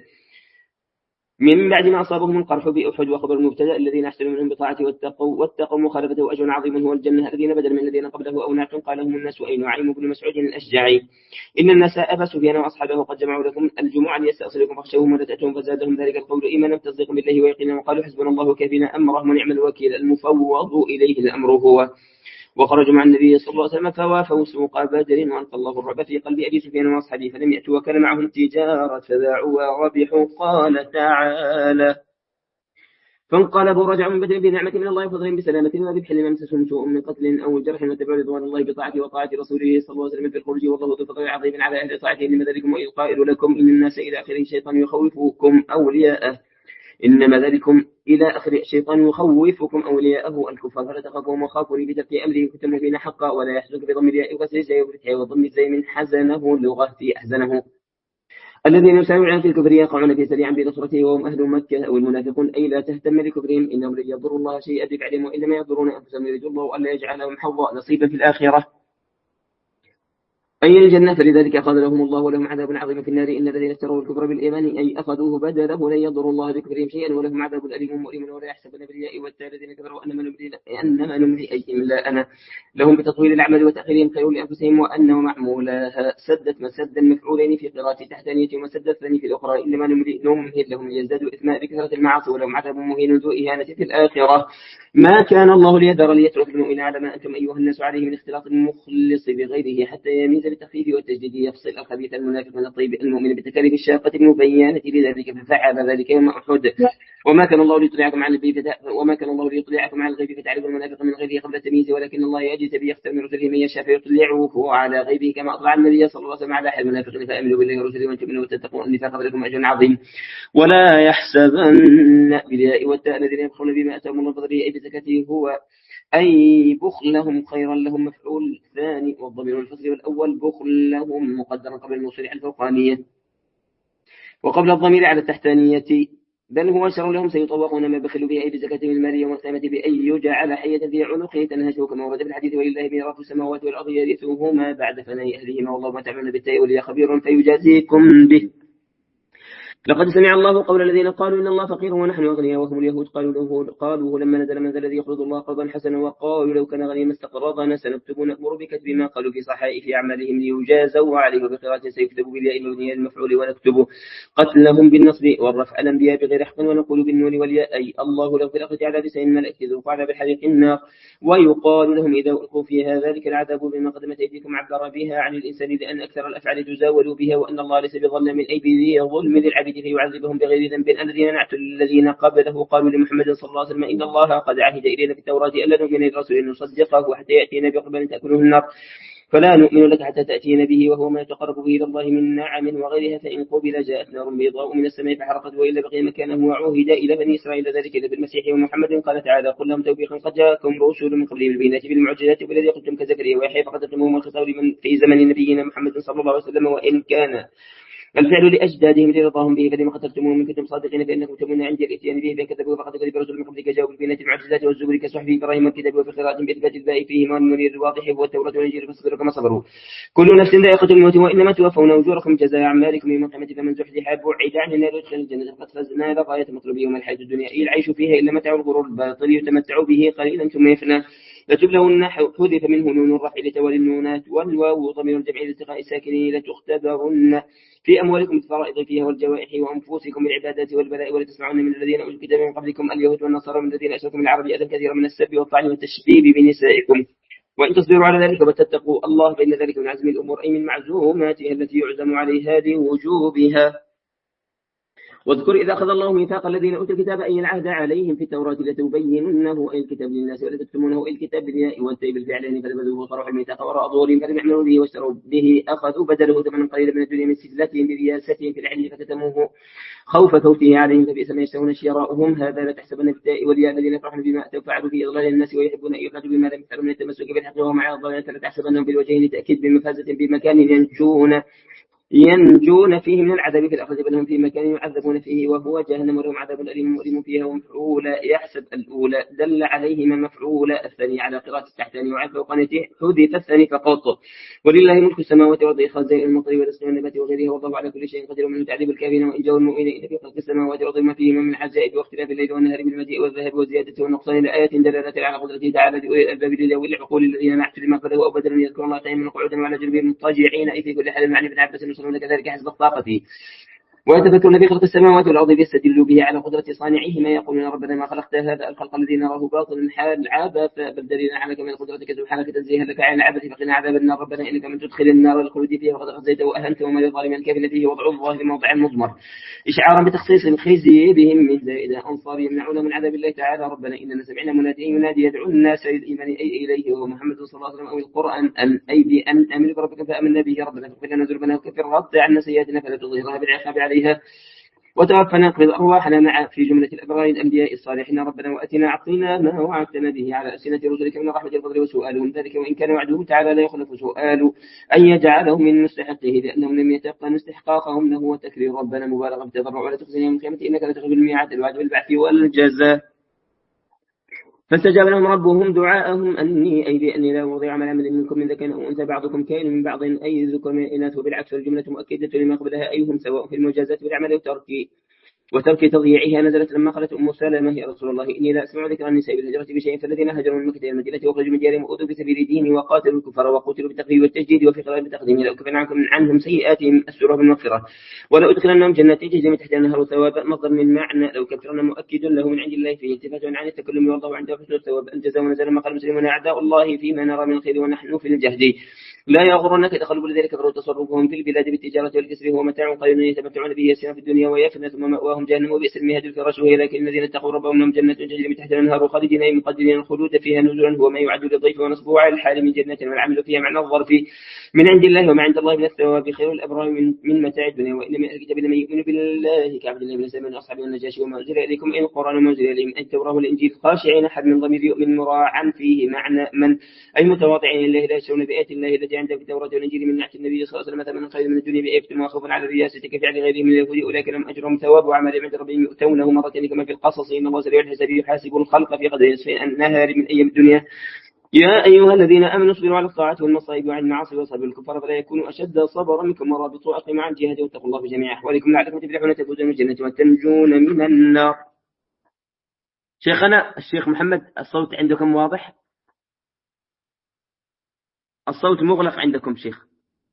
من بعد ما أصابهم القرح بأحد وخبر المبتدأ الذين أحسنوا منهم بطاعة واتقوا واتقوا مخالفته أجر عظيم هو الجنة الذين بدل من الذين قبله أو نعتم قالهم الناس أي نعيم بن مسعود الأشجعي إن الناس أبا سفيان وأصحابه قد جمعوا لكم الجموع ليستأصلكم فاخشوهم ولا تأتوهم فزادهم ذلك القول إيمانا تصديقا بالله ويقينا وقالوا حسبنا الله وكفينا أمره ونعم الوكيل المفوض إليه الأمر هو وخرجوا مع النبي صلى الله عليه وسلم فوافوا سوق بدر وألقى الله الرعب في قلب أبي سفيان وأصحابه فلم يأتوا وكان معهم تجارة فذاعوا وربحوا قال تعالى فانقلبوا رجعوا من بدر بنعمة من الله وفضل بسلامة وربح لمن مسسهم سوء من قتل أو جرح وتبعوا رضوان الله بطاعته وطاعة رسوله صلى الله عليه وسلم في الخروج والله ذو فضل عظيم على أهل طاعته إنما ذلكم وإذ قائل لكم إن الناس إلى آخره الشيطان يخوفكم أولياءه إنما ذلكم إلى آخر الشيطان يخوفكم أولياءه الكفار فلا تخافوهم وخافوني بترك أمره كتم فينا حقا ولا يحزنك بضم الياء وكسر الزاي وفتحه وضم الزاي من حزنه لغة أحزنه الذين يسارعون في الكفر يقعون في سريعا بنصرته وهم أهل مكة أو المنافقون أي لا تهتم لكفرهم إنهم لن يضروا الله شيئا بفعلهم وإنما يضرون أنفسهم يريد الله ألا يجعلهم حظا نصيبا في الآخرة أي الجنة فلذلك أخذ لهم الله ولهم عذاب عظيم في النار إن الذين اشتروا الكفر بالإيمان أي أخذوه بدله لن يضروا الله بكفرهم شيئا ولهم عذاب أليم مؤلم ولا يحسبن بالرياء والتالي الذين كفروا أنما نملي أنما نملي أي إلا أنا لهم بتطويل الأعمال وتأخيرهم خير لأنفسهم وأنه معمولها سدت مسدا مفعولين في قراءة تحتانية ومسد الثاني في الأخرى إنما نملي نمهل لهم ليزدادوا إثماء بكثرة المعاصي ولهم عذاب مهين ذو إهانة في الآخرة ما كان الله ليذر ليترك المؤمن على ما أنتم أيها الناس عليه من اختلاط المخلص بغيره حتى يميز بالتخفيف والتجديد يفصل الخبيث المنافق من الطيب المؤمن بالتكاليف الشاقة المبينة لذلك ففعل ذلك يوم أحد وما كان الله ليطلعكم على الغيب وما كان الله ليطلعكم على الغيب فتعرفوا المنافق من غيره قبل التمييز ولكن الله يجتبي يختار من رسله من يشاء فيطلعه على غيبه كما أطلع النبي صلى الله عليه وسلم على أحد المنافقين فآمنوا بالله ورسله وأن تؤمنوا وتتقوا أن فاق لكم أجر عظيم ولا يحسبن بالياء والتاء الذين يبخلون بما أتاهم الله بفضله أي بزكاته هو أي بخلهم خيرا لهم مفعول ثاني والضمير الفصل والأول بخلهم مقدرا قبل الموصول على الفوقانية وقبل الضمير على التحتانية بل هو شر لهم سيطوقون ما بخلوا به أي بزكاة من المال يوم القيامة بأن يجعل حية في عنقه تنهشه كما ورد في الحديث ولله ميراث السماوات والأرض يرثهما بعد فناء أهلهما والله ما تعملون بالتاء ولي خبير فيجازيكم به لقد سمع الله قول الذين قالوا إن الله فقير ونحن أغنياء وهم اليهود قالوا له قالوا لما نزل من ذا الذي يقرض الله قرضا حسنا وقالوا لو كان غنيا استقرضنا سنكتب نأمر بكتب ما قالوا في صحائف أعمالهم ليجازوا عليه وبقراءة سيكتب بالياء المبنية المفعول ونكتب قتلهم بالنصب والرفع الأنبياء بغير حق ونقول بالنون والياء أي الله لو في الأخذ على بسين الملائكة ذوقوا على بالحريق النار ويقال لهم إذا ألقوا فيها ذلك العذاب بما قدمت أيديكم عبر بها عن الإنسان لأن أكثر الأفعال تزاول بها وأن الله ليس بظلم أي بذي ظلم للعبد فيعذبهم بغير ذنب الذين نعتوا الذين قبله قالوا لمحمد صلى الله عليه وسلم إن الله قد عهد إلينا في التوراة ألا نؤمن لرسول نصدقه حتى يأتينا بقربان تأكله النار فلا نؤمن لك حتى تأتينا به وهو ما يتقرب به إلى الله من نعم وغيرها، فإن قبل جاءت نار بيضاء من السماء فحرقت وإلا بقي مكانه وعوهد إلى بني إسرائيل ذلك إلى بالمسيح ومحمد. قال تعالى: قل لهم توبيخا قد جاءكم رسل من قبل بالبينات بالمعجزات وبالذي قلتم كزكريا ويحيى فقدتموهم الخطاب لمن في زمن نبينا محمد صلى الله عليه وسلم، وإن كان الفعل لأجدادهم لرضاهم به فلما قتلتموهم من كنتم صادقين فإنكم تمنون عندي الإتيان به فإن كذبوا فقد كذب رسل من قبلك جاءوا بالبينات المعجزات والزبر كصحف إبراهيم والكتاب وفي قراءة بإثبات الباء فيهما والمنير الواضح هو التوراة والإنجيل فاصبروا كما صبروا كل نفس ذائقة الموت وإنما توفون أجوركم جزاء أعمالكم يوم القيامة فمن زحزح بعد عن النار وادخل الجنة فقد فاز. نال غاية مطلوب يوم الحياة الدنيا أي العيش فيها إلا متاع الغرور الباطل يتمتع به قليلا ثم يفنى. لتبلغن حذف منه نون الرفع لتوالي النونات والواو ضمير الجمع لالتقاء الساكنين. لتختبرن في أموالكم الفرائض فيها والجوائح وأنفسكم العبادات والبلاء ولتسمعن من الذين أوتوا الكتاب من قبلكم اليهود والنصارى من الذين أشركوا من العرب أذى كثيرا من السب والطعن والتشبيب بنسائكم وإن تصبروا على ذلك وتتقوا الله فإن ذلك من عزم الأمور أي من معزوماتها التي يعزم عليها لوجوبها. واذكر إذا أخذ الله ميثاق الذين أوتوا الكتاب أي العهد عليهم في التوراة لتبيننه أي الكتاب للناس ولا تكتمونه أي الكتاب بالياء والتاء بالفعلين فنبذوه وقرأوا الميثاق وراء ظهورهم فلم يعملوا به واشتروا به أخذوا بدله ثمنا قليلا من الدنيا من سجلتهم برياستهم في العلم فكتموه خوف فوته عليهم فبئس ما يشترون شراؤهم. هذا لا تحسبن بالتاء والياء الذين يفرحون بما أتوا فعلوا في إضلال الناس ويحبون أن يخرجوا بما لم يفعلوا من التمسك بالحق ومع الضلالة لا تحسبنهم بالوجهين تأكيد بمفازة بمكان ينجون ينجون فيه من العذاب في الآخرة بل هم في مكان يعذبون فيه وهو جهنم ولهم عذاب أليم مؤلم فيها. ومفعول يحسب الأولى دل عليهما مفعول الثاني على قراءة التحتاني وعلى فوقانته حذف الثاني فقط. ولله ملك السماوات والأرض إخراج المطر والرزق والنبات وغيره والله على كل شيء قدير. ومن تعذيب الكافرين وإن جاءوا المؤمنين في خلق السماوات والأرض ما فيهما من عجائب واختلاف الليل والنهار بالمجيء والذهب والزيادة والنقصان لآيات دلالة على قدرته تعالى لأولي الألباب لذوي العقول الذين نحت لما قالوا أو بدلا يذكرون الله قائما وقعودا وعلى جنوبهم مضطجعين أي في كل حال معني بن عباس يصلون كذلك حسب طاقته ويتفكرون في خلق السماوات والأرض ليستدلوا به على قدرة صانعهما يقولون ربنا ما خلقت هذا الخلق الذي نراه باطلا حال عبث بل دليلا على كمال قدرتك سبحانك تنزيها لك عن العبث فقنا عذاب النار ربنا إنك من تدخل النار الخلود فيها وقد أخزيته وأهنت وما للظالمين الكافرين فيه وضع الظاهر موضع المضمر إشعارا بتخصيص الخزي بهم من زائدة أنصار يمنعون من عذاب الله تعالى ربنا إننا سمعنا مناديا ينادي يدعو الناس للإيمان أي إليه وهو محمد صلى الله عليه وسلم أو القرآن أن أي بأن آمنوا بربك فآمنا به ربنا فاغفر لنا ذنوبنا وكفر رد عنا سيئاتنا فلا تظهرها بالعقاب عليها وتوفنا نقبض أرواحنا مع في جملة الأبرار الأنبياء الصالحين ربنا وأتنا عقلنا ما وعدتنا به على ألسنة رسلك من رحمة الفضل وسؤالهم ذلك وإن كان وعده تعالى لا يخلف سؤال أن يجعله من مستحقه لأنهم لم يتيقنوا استحقاقهم له وتكرير ربنا مبالغة بتضرع ولا تخزني يوم القيامة إنك لا تخلف الميعاد الوعد بالبعث والجزاء. فاستجاب لهم ربهم دعاءهم أني أي بأني لا أضيع عمل عمل منكم من ذكر أو أنثى بعضكم كائن من بعض أي ذكر من الإناث وبالعكس الجملة مؤكدة لما قبلها أيهم سواء في المجازات والعمل وترك وترك تضييعها نزلت لما قالت أم سلمة يا رسول الله إني لا أسمع ذكر النساء بالهجرة بشيء فالذين هاجروا من مكة إلى المدينة وخرجوا من ديارهم وأوذوا في سبيل ديني وقاتلوا الكفار وقتلوا بالتخفيف والتجديد وفي قراءة بتقديم لأكفر عنكم عنهم سيئاتهم السرور بالمغفرة ولا أدخلنهم جنات تجري من تحتها النهر ثوابا مصدر من معنى لو كفرنا مؤكد له من عند الله فيه التفات عن التكلم والله عنده حسن الثواب الجزاء ونزل ما قال المسلمون أعداء الله فيما نرى من الخير ونحن في الجهد لا يغرنك تخلب لذلك كفروا تصرفهم في البلاد بالتجارة والكسب هو متاع قليل يتمتعون به يسيرا في الدنيا ويفنى ثم مأواهم جهنم وبئس المهاد الفراش وهي لكن الذين اتقوا ربهم لهم جنة تجري من تحتها الأنهار خالدين أي مقدرين الخلود فيها نزلا هو ما يعد للضيف ونصبه على الحال من جنة والعمل فيها معنى الظرف من عند الله وما عند الله من الثواب خير الأبرار من, من متاع الدنيا وإن من الكتاب لمن يؤمن بالله كعبد الله بن سلمان وأصحاب النجاشي وما أنزل إليكم إن القرآن وما أنزل إليهم التوراة والإنجيل خاشعين حد من ضمير يؤمن مراعا فيه معنى من أي متواضعين لله لا يشترون بآيات الله التي عنده في التوراة والإنجيل من نعت النبي صلى الله عليه وسلم ثمنا خير من الدنيا بآية وخوفا على الرياسة كفعل غيرهم من اليهود أولئك لهم أجرهم ثواب وعمل عند ربهم يؤتونه مرتين كما في القصص إن الله سريع الحساب يحاسب الخلق في قدر نصف النهار من أيام الدنيا يا أيها الذين آمنوا اصبروا على الطاعات والمصائب وعن المعاصي وصبروا الكفار فلا يكونوا أشد صبرا منكم ورابطوا أقيموا مع الجهاد واتقوا الله في جميع أحوالكم لعلكم تفلحون تفوزون من الجنة وتنجون من النار. شيخنا الشيخ محمد الصوت عندكم واضح؟ الصوت مغلق عندكم شيخ.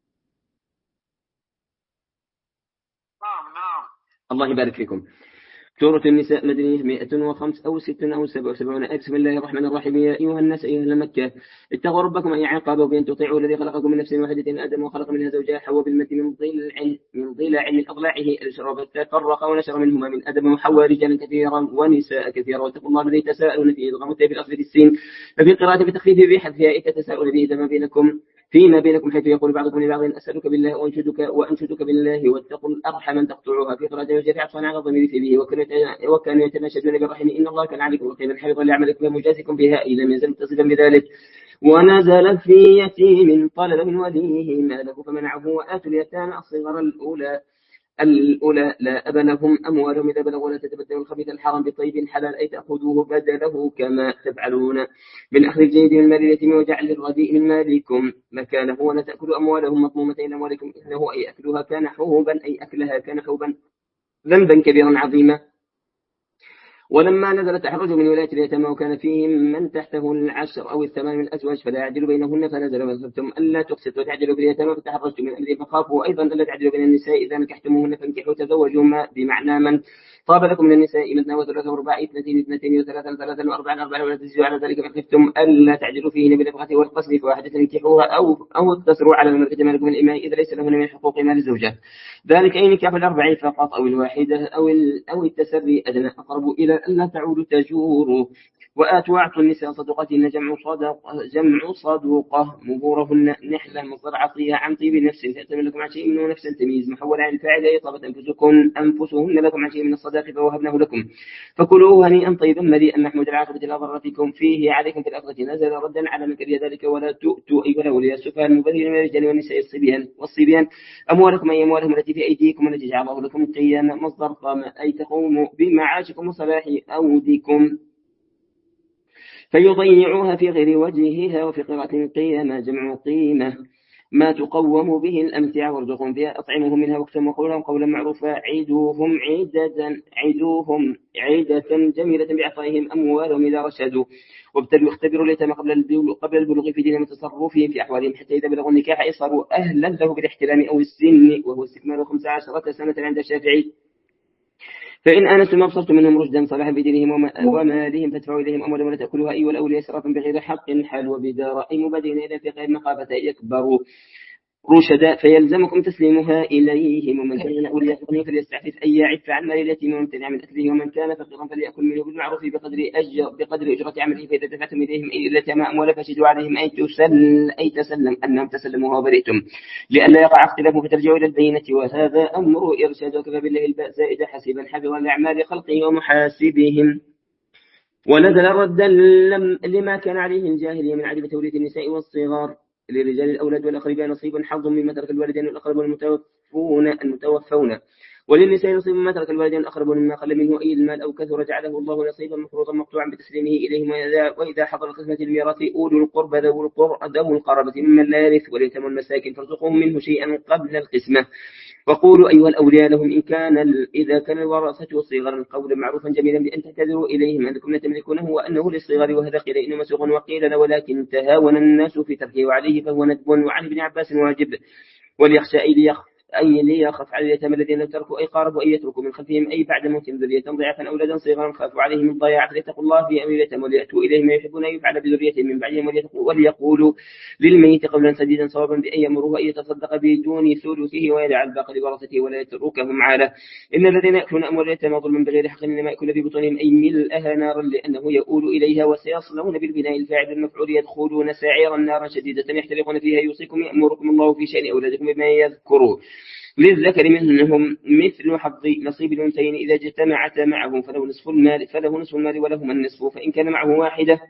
نعم نعم. الله يبارك فيكم. سورة النساء مدنية مئة وخمس أو ست أو سبع وسبعون آية. بسم الله الرحمن الرحيم. يا أيها الناس أيها المكة اتقوا ربكم أي عقابوا بأن تطيعوا الذي خلقكم من نفس واحدة آدم وخلق منها زوجها حواء بالمد من ضلع من ضلع من أضلاعه الشراب فرق ونشر منهما من آدم وحواء رجالا كثيرا ونساء كثيرا واتقوا الله الذي تساءلون فيه إدغام في الأصل في السين ففي قراءة بتخفيف بحذفها تساءل به ما بينكم فيما بينكم حيث يقول بعضكم لبعض أسألك بالله وأنشدك وأنشدك بالله واتقوا الأرحم تقطعها في قراءة وجه عطفا على الضمير في به وكانوا يتناشدون بالرحم إن الله كان عليكم رقيبا حفظا لعملكم ومجازيكم بها إذا لم يزل متصفا بذلك. ونزل في يتيم طلب من وليه ماله فمنعه وآتوا اليتامى الصغر الأولى الأولى لا أب لهم أموالهم إذا بلغوا ولا تتبدلوا الخبيث الحرام بطيب حلال أي تأخذوه بدله كما تفعلون من أخذ الجيد من مال اليتيم وجعل الرديء من مالكم مكانه ولا تأكلوا أموالهم مظلومة إلى أموالكم إنه أي أكلها كان حوبا أي أكلها كان حوبا ذنبا كبيرا عظيما. ولما نزل التحرج من ولاية اليتامى وكان فيهم من تحته العشر أو الثمان من الأزواج فلا يعدل بينهن فنزل وخفتم ألا تقسطوا وتعدلوا باليتامى فتحرجتم من أمره فخافوا أيضا ألا تعدلوا بين النساء إذا نكحتموهن فانكحوا تزوجوا ما بمعنى من طاب لكم من النساء مثنى وثلاثة ورباع اثنتين اثنتين وثلاثا ثلاثا وأربعا أربعا ولا تزيدوا على ذلك من خفتم ألا تعدلوا فيهن بالنفقة والقسم فواحدة انكحوها أو أو اقتصروا على الملكة مالكم من الإماء إذا ليس لهن من حقوق مال الزوجات ذلك أي نكاح الأربعين فقط أو الواحدة أو أو التسري أدنى أقرب إلى ألا تعودوا تجوروا. وآتوا واعطوا النساء صدقاتهن جمع صدقة جمع صدقة مهورهن نحلة مصدر عطية عن طيب نفس تأتمن لكم عن شيء منه نفسا تمييز محول عن الفاعل أي طابت أنفسكم أنفسهن لكم عن شيء من الصداق فوهبناه لكم فكلوه هنيئا طيبا مريئا نحمد العاقبة لا ضرر فيكم فيه عليكم في الآخرة نزل ردا على من كره ذلك ولا تؤتوا أيها الأولياء السفهاء المبذلين من الرجال والنساء الصبيان والصبيان أموالكم أي أموالهم التي في أيديكم التي جعل الله لكم قياما مصدر قام أي تقوموا بمعاشكم وصلاح أودكم فيضيعوها في غير وجهها وفي قراءة قيامة جمع قيمة ما تقوم به الأمتعة وارزقهم فيها أطعمهم منها وقتهم وقولهم قولا معروفا عيدوهم عيدة عيدوهم عيدة جميلة بإعطائهم أموالهم إذا رشدوا وابتلوا اختبروا اليتامى قبل البلوغ قبل البلوغ في دينهم وتصرفهم في أحوالهم حتى إذا بلغوا النكاح أي صاروا أهلا له بالاحتلام أو السن وهو استكمال خمس عشرة سنة عند الشافعي. فإن آنستم ما أبصرتم منهم رشدا صلاحا في دينهم ومالهم فادفعوا إليهم أموالهم ولا تأكلوها أيها الأولياء إسرافا بغير حق حال وبدار أي مبادرين إلى في غير مخافة أن يكبروا رشدا فيلزمكم تسليمها إليهم ومن كان أولياء فقنيه فليستعفف أن يعف عن مال اليتيم ويمتنع من أكله ومن كان فقيرا فليأكل منه بالمعروف بقدر أجر بقدر أجرة عمله فإذا دفعتم إليهم اليتامى أموالا فشهدوا عليهم أي تسل أي تسلم أنهم تسلموها وبرئتم لئلا يقع اختلاف فترجعوا إلى البينة وهذا أمر إرشاد وكفى بالله الباء زائد حسيبا حفظا لأعمال خلقه ومحاسبهم. ونزل ردا لما كان عليه الجاهلية من عدم توريث النساء والصغار للرجال الأولاد والأقرباء نصيب حظ مما ترك الوالدين والأقربون المتوفون المتوفون وللنساء نصيب مما ترك الوالدين والأقربون مما قل منه أي المال أو كثر جعله الله نصيبا مفروضا مقطوعا بتسليمه إليهم وإذا, وإذا حضر قسمة الميراث أولو القربى ذو القرابة ممن لا يرث واليتامى المساكين فارزقهم منه شيئا قبل القسمة وقولوا أيها الأولياء لهم إن كان إذا كان الورثة صغرا قولا معروفا جميلا بأن تعتذروا إليهم أنكم لا تملكونه وأنه للصغر وهذا قيل إنه مسوغ وقيل ولكن تهاون الناس في تركه وعليه فهو ندب وعن ابن عباس واجب وليخشى أي ليخ أي ليخف على اليتامى الذين تركوا أي قاربوا أن يتركوا من خلفهم أي بعد موتهم ذرية ضعافا أولادا صغارا خافوا عليهم من ضياع فليتقوا الله في أمريتهم وليأتوا إليهم ما يحبون أن يفعل بذريتهم من بعدهم وليقولوا للميت قولا سديدا صوابا بأن يأمره أن يتصدق بدون ثلثه ويدع الباقي لورثته ولا يتركهم عاله إن الذين يأكلون أموال اليتامى ظلما بغير حق إنما يأكل في بطونهم أي ملئها نارا لأنه يؤول إليها وسيصلون بالبناء الفاعل المفعول يدخلون ساعيرا نارا شديدة يحترقون فيها يوصيكم يأمركم الله في شأن أولادكم بما يذكروا للذكر منهم مثل حظ نصيب الأنثيين إذا اجتمعتا معه فله نصف المال فله نصف المال ولهما النصف فإن كان معه واحدة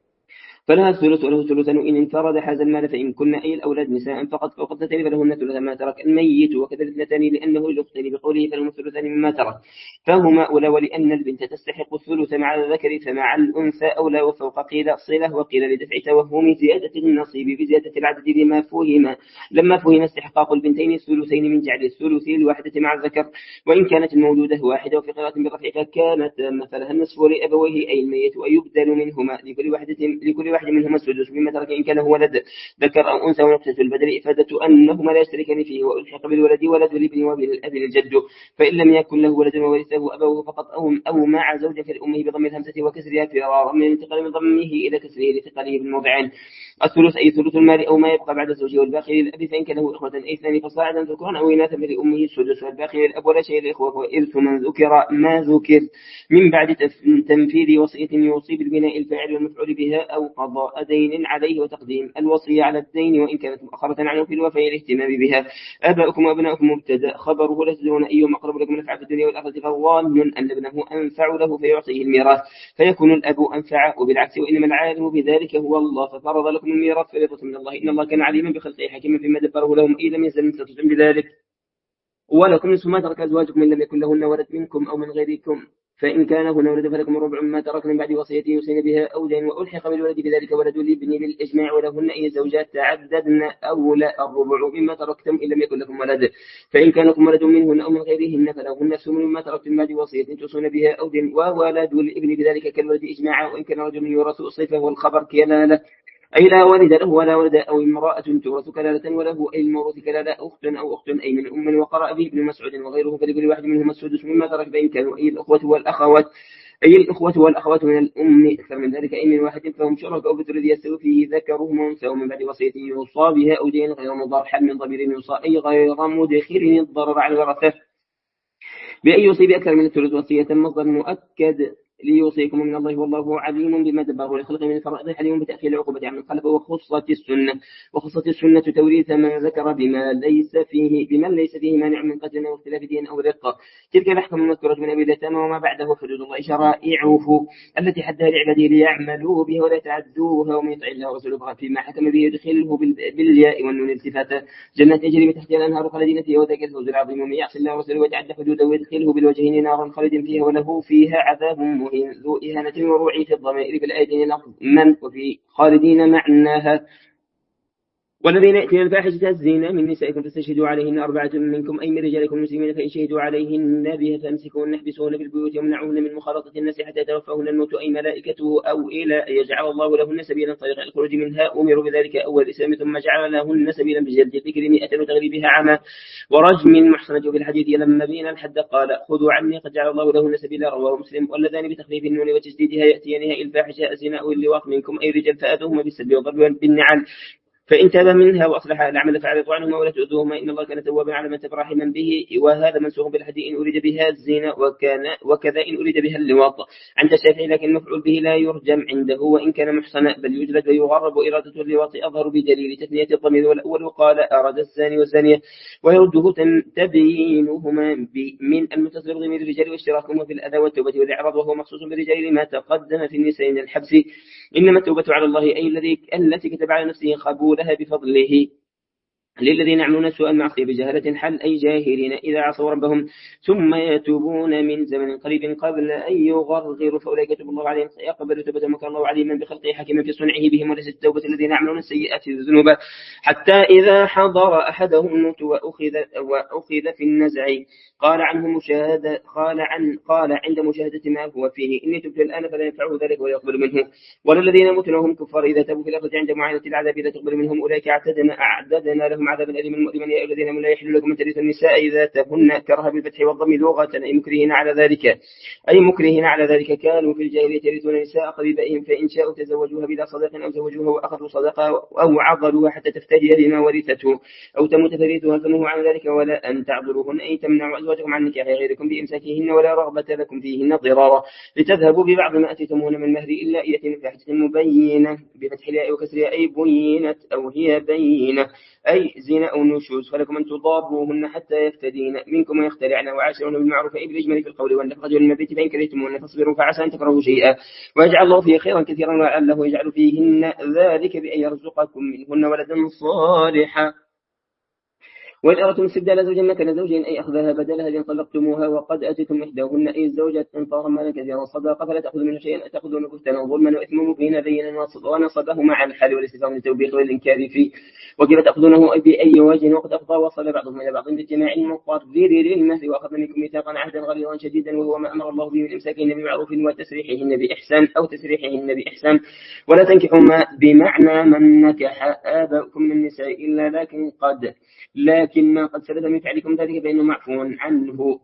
فلها الثلث وله ثلثان إن انفرد حاز المال فإن كن أي الأولاد نساء فقط فوق اثنتين فلهن ثلث ما ترك الميت وكذا الاثنتان لأنه الأختين بقوله فلهم الثلثان مما ترك فهما أولى ولأن البنت تستحق الثلث مع الذكر فمع الأنثى أولى وفوق قيل صلة وقيل لدفع توهم زيادة النصيب بزيادة العدد لما فهم لما فهم استحقاق البنتين الثلثين من جعل الثلث الواحدة مع الذكر وإن كانت المولودة واحدة وفي قراءة بالرفع فكانت مثلها النصف لأبويه أي الميت ويبدل منهما لكل واحدة لكل واحد منهما السدس مما ترك إن كان هو ولد ذكر أو أنثى ونقطة البدل إفادة أنهما لا يشتركان فيه وألحق بالولد ولد الابن وبالأب الجد فإن لم يكن له ولد وورثه أبوه فقط أو أو مع زوجة فلأمه بضم الهمزة وكسرها فرارا من انتقال من ضمه إلى كسره لثقله بالموضعين الثلث أي ثلث المال أو ما يبقى بعد الزوج والباقي للأب فإن كان له إخوة أي اثنان فصاعدا ذكرا أو إناثا فلأمه السدس والباقي للأب ولا شيء للإخوة وإرث من ذكر ما ذكر من بعد تنفيذ وصية يوصي بالبناء الفاعل والمفعول بها أو قضاء دين عليه وتقديم الوصية على الدين وإن كانت مؤخرة عنه في الوفاء الاهتمام بها. آباؤكم وأبناؤكم مبتدأ خبره لا تدرون أيهم أقرب لكم نفعا في الدنيا والآخرة فظان أن ابنه أنفع له فيعطيه الميراث فيكون الأب أنفع وبالعكس وإنما العالم بذلك هو الله ففرض لكم الميراث فريضة من الله إن الله كان عليما بخلقه حكيما فيما دبره لهم إن لم يزل مستطيع بذلك. ولكم نصف ما ترك أزواجكم إن لم يكن لهن ولد منكم أو من غيركم فإن كان هنا ولد فلكم الربع مما ترك من بعد وصية يوصين بها أو دين وألحق بالولد بذلك ولد الابن بالإجماع ولهن أي زوجات تعددن أولى الربع مما تركتم إن لم يكن لكم ولد فإن كان لكم ولد منهن أو من غيرهن فلهن الثمن مما تركتم من بعد وصية توصون بها أو دين وولد الابن بذلك كالولد إجماعا وإن كان رجل يورث صفة والخبر كلالة أي لا والد له ولا ولد أو امرأة تورث كلالة وله أي الموروث كلالة أخت أو أخت أي من أم وقرأ به ابن مسعود وغيره فلكل واحد منهم السدس مما ترك بإن كانوا أي الأخوة والأخوات أي الأخوة والأخوات من الأم أكثر من ذلك أي من واحد فهم شركاء في الذي يستوي فيه ذكرهم وأنثاهم من بعد وصية يوصى بها أو دين غير مضار حل من ضمير يوصى أي غير مدخل الضرر على الورثة بأن يصيب أكثر من الثلث وصية مصدر مؤكد ليوصيكم من الله والله عليم بما دبره لخلق من الفرائض حليم بتأخير العقوبة عن الخلف وخصت السنة وخصت السنة توريث من ذكر بما ليس فيه بمن ليس فيه مانع من قتل أو اختلاف دين أو رقة تلك الأحكام المذكورة من أبي اليتامى وما بعده حدود الله شرائعه التي حدها لعباده ليعملوا بها ولا يتعدوها ومن يطع الله ورسوله فيما حكم به يدخله بالياء والنون التفاتا جنات تجري من تحتها الأنهار خالدين فيها وذاك الفوز العظيم ومن يعص الله ورسوله ويتعدى حدوده ويدخله بالوجهين نارا خالد فيها وله فيها عذاب مهين ذو إهانة وروعي في الضمائر بالأيدين من وفي خالدين معناها. والذين يأتون الفاحشة الزنا من نسائكم فاستشهدوا عليهن أربعة منكم أي من رجالكم المسلمين فإن شهدوا عليهن بها فامسكوهن احبسوهن في البيوت وامنعوهن من مخالطة الناس حتى يتوفاهن الموت أي ملائكته أو إلى يجعل الله لهن سبيلا طريقا الخروج منها أمروا بذلك أول الإسلام ثم جعل لهن سبيلا بجلد الذكر مئة وتغريبها عاما ورجم المحصنة في الحديث لما بين الحد قال خذوا عني قد جعل الله لهن سبيلا رواه مسلم. واللذان بتخفيف النون وتشديدها يأتيانها الفاحشة الزنا أو اللواط منكم أي رجال فآتوهما بالسب والضرب بالنعال فإن تاب منها وأصلح العمل فأعرضوا عنهما ولا تؤذوهما إن الله كان توابا على من تاب رحيما به وهذا منسوخ بالحديث إن أريد بها الزنا وكان وكذا إن أريد بها اللواط عند الشافعي لكن المفعول به لا يرجم عنده وإن كان محصنا بل يجلد ويغرب إرادة اللواط أظهر بدليل تثنية الضمير والأول قال أراد الزاني والزانية ويرده تبيينهما من المتصل بضمير الرجال واشتراكهما في الأذى والتوبة والإعراض وهو مخصوص بالرجال لما تقدم في النساء من الحبس إنما التوبة على الله أي الذي التي كتب على نفسه قبولها بفضله للذين يعملون سوء المعصية بجهالة حل أي جاهلين إذا عصوا ربهم ثم يتوبون من زمن قريب قبل أن يغرغروا فأولئك يتوب الله عليهم يقبل توبة وكان الله عليما بخلقه حكيما في صنعه بهم وليست التوبة الذين يعملون السيئات الذنوب حتى إذا حضر أحدهم الموت وأخذ وأخذ في النزع قال عنه مشاهدة قال عن قال عند مشاهدة ما هو فيه إني تبت الآن فلا ينفعه ذلك ولا يقبل منه وللذين يموتون وهم كفار إذا تابوا في الآخرة عند معاينة العذاب لا تقبل منهم أولئك اعتدنا أعددنا لهم عذابا أليما مؤلما يا أيها الذين لا يحل لكم أن ترثوا النساء إذا تهن كره بالفتح والضم لغة أي مكرهين على ذلك أي مكرهين على ذلك كانوا في الجاهلية يرثون النساء قريبائهم فإن شاءوا تزوجوها بلا صداق أو زوجوها وأخذوا صداقة أو عضلوها حتى تفتدي لما ورثته أو تموت فريثها فنهوا عن ذلك ولا أن تعذروهن أي تمنعوا أزواجكم عن نكاح غيركم بإمساكهن ولا رغبة لكم فيهن ضرارا لتذهبوا ببعض ما أتيتمون من مهر إلا إية فاحشة مبينة بفتح الياء وكسرها أي بينت أو هي بينة أي زنا أو نشوز فلكم أن تضاروهن حتى يفتدين منكم ويخترعن وعاشرون بالمعروف أي بالإجمال في القول والنفقة والمبيت فإن كرهتموهن فاصبروا فعسى أن تكرهوا شيئا ويجعل الله فيه خيرا كثيرا ولعله يجعل فيهن ذلك بأن يرزقكم منهن ولدا صالحا. وإن أردتم استبدال زوج مكان زوج أي أخذها بدلها لأن طلقتموها وقد أتيتم إحداهن أي الزوجة طارا مالا كثيرا صداقة فلا تأخذوا منه شيئا أتأخذون بهتانا ظلما وإثما مبينا بينا ونصبه مع الحال والاستفهام للتوبيخ والإنكار فيه وكيف تأخذونه بأي وجه وقد أفضى وصل بعضهم إلى بعض باجتماع المقرر للمهر وأخذ منكم ميثاقا عهدا غليظا شديدا وهو ما أمر الله به من إمساكهن بمعروف وتسريحهن بإحسان أو تسريحهن بإحسان ولا تنكحوا ما بمعنى من نكح آباؤكم من النساء إلا لكن قد لكن ما قد سلف من فعلكم ذلك فإنه معفو عنه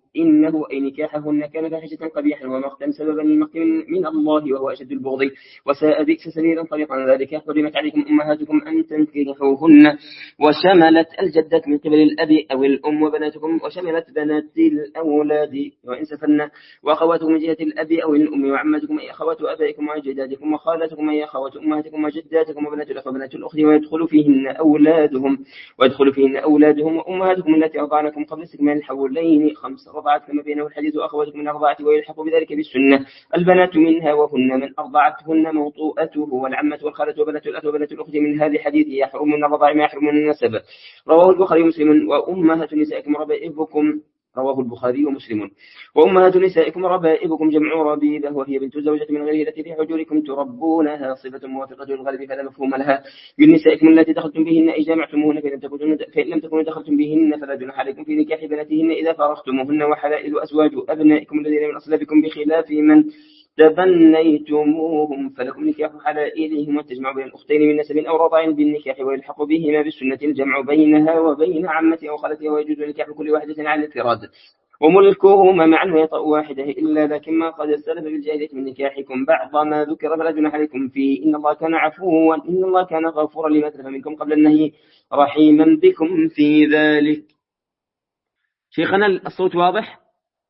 إنه أي نكاحهن كان فاحشة قبيحا ومقتا سببا للمقت من الله وهو أشد البغض وساء بئس سبيلا طريقا. ذلك حرمت عليكم أمهاتكم أن تنكحوهن وشملت الجدة من قبل الأب أو الأم وبناتكم وشملت بنات الأولاد وإن سفلن وأخواتكم من جهة الأب أو الأم وعماتكم أي أخوات أبائكم وجداتكم وخالاتكم أي أخوات أمهاتكم وجداتكم وبنات الأخ وبنات الأخت ويدخل فيهن أولادهم ويدخل فيهن أولادهم وأمهاتكم التي أرضعنكم قبل استكمال الحولين خمس رضعت كما بينه الحديث وأخواتكم من أرضعت ويلحق بذلك بالسنة البنات منها وهن من أرضعتهن موطوءته والعمة والخالة وبنات الأخ وبنات الأخت من هذه حديث يحرم من الرضاع ما يحرم من النسب. رواه البخاري ومسلم. وأمهات نسائكم ربائبكم رواه البخاري ومسلم. وأمهات نسائكم ربائبكم جمع ربيبة وهي بنت زوجة من غيره التي في حجوركم تربونها صفة موافقة للغالب فلا مفهوم لها. من نسائكم التي دخلتم بهن أي جامعتموهن فإن لم تكونوا دخلتم بهن فلا جناح عليكم في نكاح بناتهن إذا فرغتموهن. وحلائل أزواج أبنائكم الذين من أصلابكم بخلاف من تبنيتموهم فلكم نكاح حلائلهم وتجمع بين الأختين من نسب أو رضاع بالنكاح ويلحق بهما بالسنة الجمع بينها وبين عمتها وخالتها ويجوز نكاح كل واحدة على الانفراد وملكهما معا ويطأ واحدة إلا لكن ما قد سلف بالجاهلية من نكاحكم بعض ما ذكر فلا جناح عليكم فيه إن الله كان عفوا إن الله كان غفورا لما سلف منكم قبل النهي رحيما بكم في ذلك. شيخنا الصوت واضح؟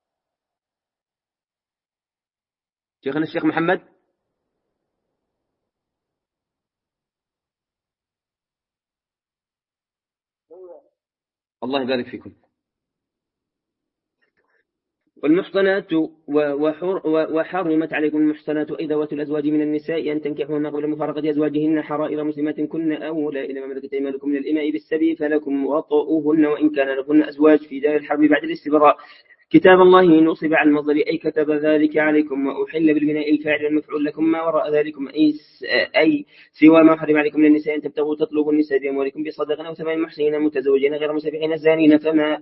شيخنا الشيخ محمد؟ الله يبارك فيكم. والمحصنات وحرمت عليكم المحصنات إذا ذوات الأزواج من النساء أن تنكحوهن قبل مفارقة أزواجهن حرائر مسلمات كن أولى إلى ما ملكت أيمانكم من الإماء بالسبي فلكم وطؤوهن وإن كان لهن أزواج في دار الحرب بعد الاستبراء. كتاب الله نصب على المصدر أي كتب ذلك عليكم وأحل بالبناء الفاعل المفعول لكم ما وراء ذلكم أي, أي سوى ما حرم عليكم من النساء أن تبتغوا تطلبوا النساء بأموالكم بصدقة أو ثمان محسنين متزوجين غير مسافحين زانين فما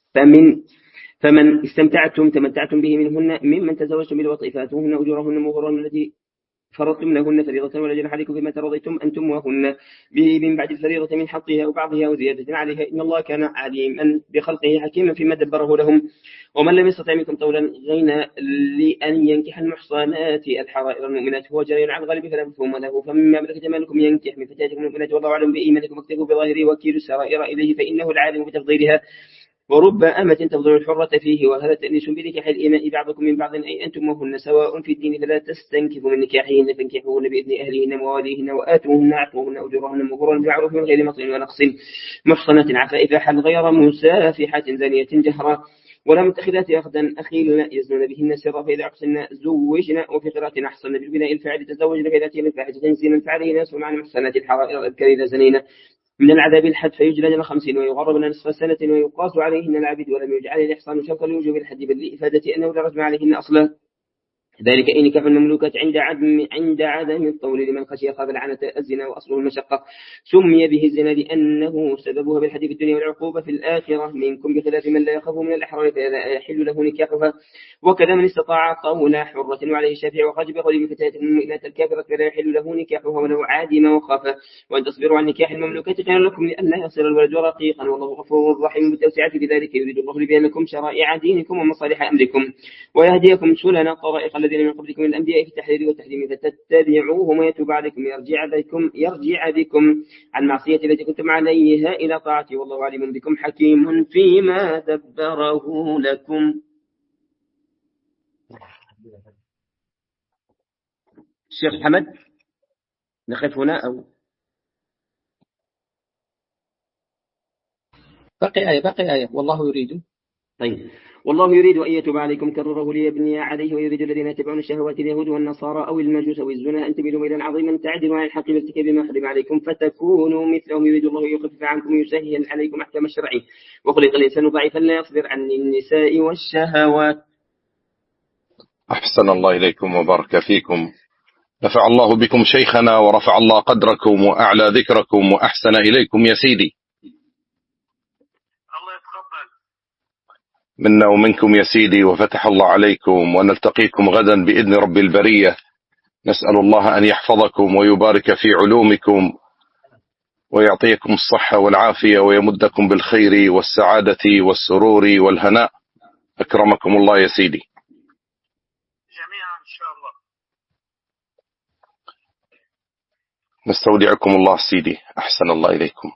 فمن فمن استمتعتم تمتعتم به منهن ممن تزوجتم بالوطء فاتوهن أجورهن مهرهن التي فرضتم لهن فريضة ولا جناح عليكم فيما ترضيتم أنتم وهن به من بعد الفريضة من حقها أو بعضها وزيادة عليها إن الله كان عليما بخلقه حكيما فيما دبره لهم. ومن لم يستطع منكم طولا غينا لأن ينكح المحصنات الحرائر المؤمنات هو جري على الغالب فلا مفهوم له فمما ملكت أيمانكم ينكح من فتياتكم المؤمنات والله أعلم بإيمانكم واكتفوا بظاهره وكيلوا السرائر إليه فإنه العالم بتفضيلها. ورب أمة تفضل الحرة فيه وهذا تأنيس بنكاح الإماء بعضكم من بعض أي أنتم وهن سواء في الدين فلا تستنكفوا من نكاحهن فانكحوهن بإذن أهلهن وواليهن وآتوهن عفوهن أجورهن مهورا بمعروف من غير مطل ونقص محصنات عفائف حل غير مسافحة زانية جهرا ولا متخذات أخدا أخيل يزنون بهن سرا فإذا أحسن زوجنا وفي قراءة أحسن بالبناء الفاعل تزوجنا فإذا أتينا الفاحشة زنا فعليه ناس مع المحصنات الحرائر الأذكار إذا زنينا من العذاب الحد فيجلد خمسين ويغرب نصف سنة ويقاس عليهن العبد ولم يجعل الإحصان شرطا لوجوب الحد بل لإفادة أنه لا رجم عليهن أصلا. ذلك إن نكاح المملوكات عند عدم عند عدم الطول لمن خشي خاف لعنة الزنا وأصله المشقة سمي به الزنا لأنه سببها بالحد في الدنيا والعقوبة في الآخرة منكم بخلاف من لا يخاف من الأحرار فلا يحل له نكاحها. وكذا من استطاع قول حرة وعليه الشافعي وخرج بقول بفتاة المؤمنات الكافرة فلا يحل له نكاحها ولو عادم وخاف وأن تصبروا عن نكاح المملوكات خير لكم لأن لا يصير الولد رقيقا والله غفور رحيم بالتوسعة في ذلك يريد الله لبيانكم شرائع دينكم ومصالح أمركم ويهديكم سنن طرائق الذين من قبلكم من الأنبياء في التحرير والتحريم فتتبعوهم ويتوب عليكم يرجع بكم يرجع بكم عن معصية التي كنتم عليها إلى طاعته والله عليم بكم حكيم فيما دبره لكم. الشيخ محمد نقف هنا أو باقي آية باقي آية والله يريد. طيب والله يريد أن يتوب عليكم كرره ليبني عليه ويريد الذين يتبعون الشهوات اليهود والنصارى أو المجوس أو الزنا أن تميلوا ميلا عظيما تعدلوا عن الحق بارتكاب ما حرم عليكم فتكونوا مثلهم يريد الله يخفف عنكم ويسهل عليكم أحكام الشرع وخلق الإنسان ضعيفا لا يصبر عن النساء والشهوات. أحسن الله إليكم وبارك فيكم. نفع الله بكم شيخنا ورفع الله قدركم وأعلى ذكركم وأحسن إليكم يا سيدي. الله يتقبل منا ومنكم يا سيدي وفتح الله عليكم ونلتقيكم غدا بإذن رب البرية. نسأل الله أن يحفظكم ويبارك في علومكم ويعطيكم الصحة والعافية ويمدكم بالخير والسعادة والسرور والهناء أكرمكم الله يا سيدي. جميعا إن شاء الله. نستودعكم الله سيدي، أحسن الله إليكم.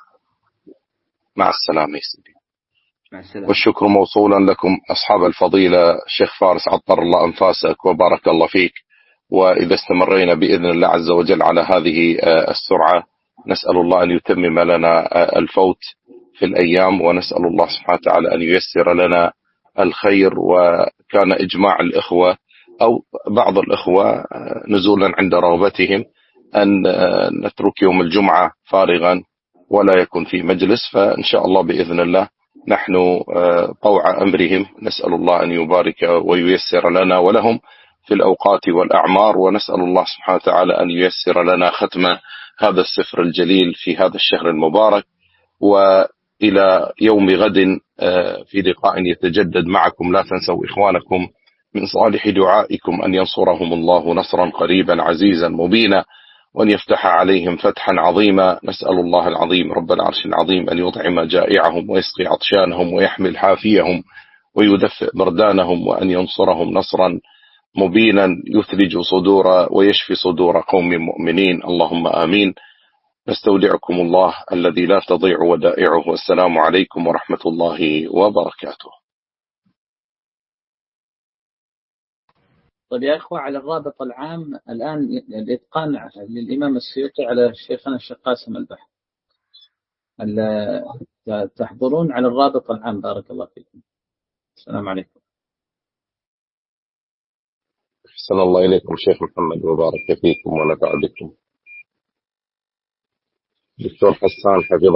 مع السلامة يا سيدي. مع السلامة. والشكر موصولا لكم أصحاب الفضيلة. الشيخ فارس عطر الله أنفاسك وبارك الله فيك. وإذا استمرينا بإذن الله عز وجل على هذه السرعة نسأل الله أن يتمم لنا الفوت في الأيام، ونسأل الله سبحانه وتعالى أن ييسر لنا الخير. وكان إجماع الإخوة أو بعض الإخوة نزولا عند رغبتهم أن نترك يوم الجمعة فارغا ولا يكون في مجلس، فإن شاء الله بإذن الله نحن طوع أمرهم. نسأل الله أن يبارك وييسر لنا ولهم في الأوقات والأعمار، ونسأل الله سبحانه وتعالى أن ييسر لنا ختم هذا السفر الجليل في هذا الشهر المبارك. وإلى يوم غد في لقاء يتجدد معكم. لا تنسوا إخوانكم من صالح دعائكم أن ينصرهم الله نصرا قريبا عزيزا مبينا، وأن يفتح عليهم فتحا عظيما. نسأل الله العظيم رب العرش العظيم أن يطعم جائعهم ويسقي عطشانهم ويحمل حافيهم ويدفئ بردانهم، وأن ينصرهم نصرا مبينا يثلج صدور ويشفي صدور قوم مؤمنين. اللهم آمين. نستودعكم الله الذي لا تضيع ودائعه. والسلام عليكم ورحمة الله وبركاته. طيب يا إخوة، على الرابط العام الآن الإتقان للإمام السيوطي على شيخنا الشيخ قاسم البحر، تحضرون على الرابط العام. بارك الله فيكم. السلام عليكم. أحسن الله إليكم شيخ محمد وبارك فيكم ونفع بكم. دكتور حسان حفظه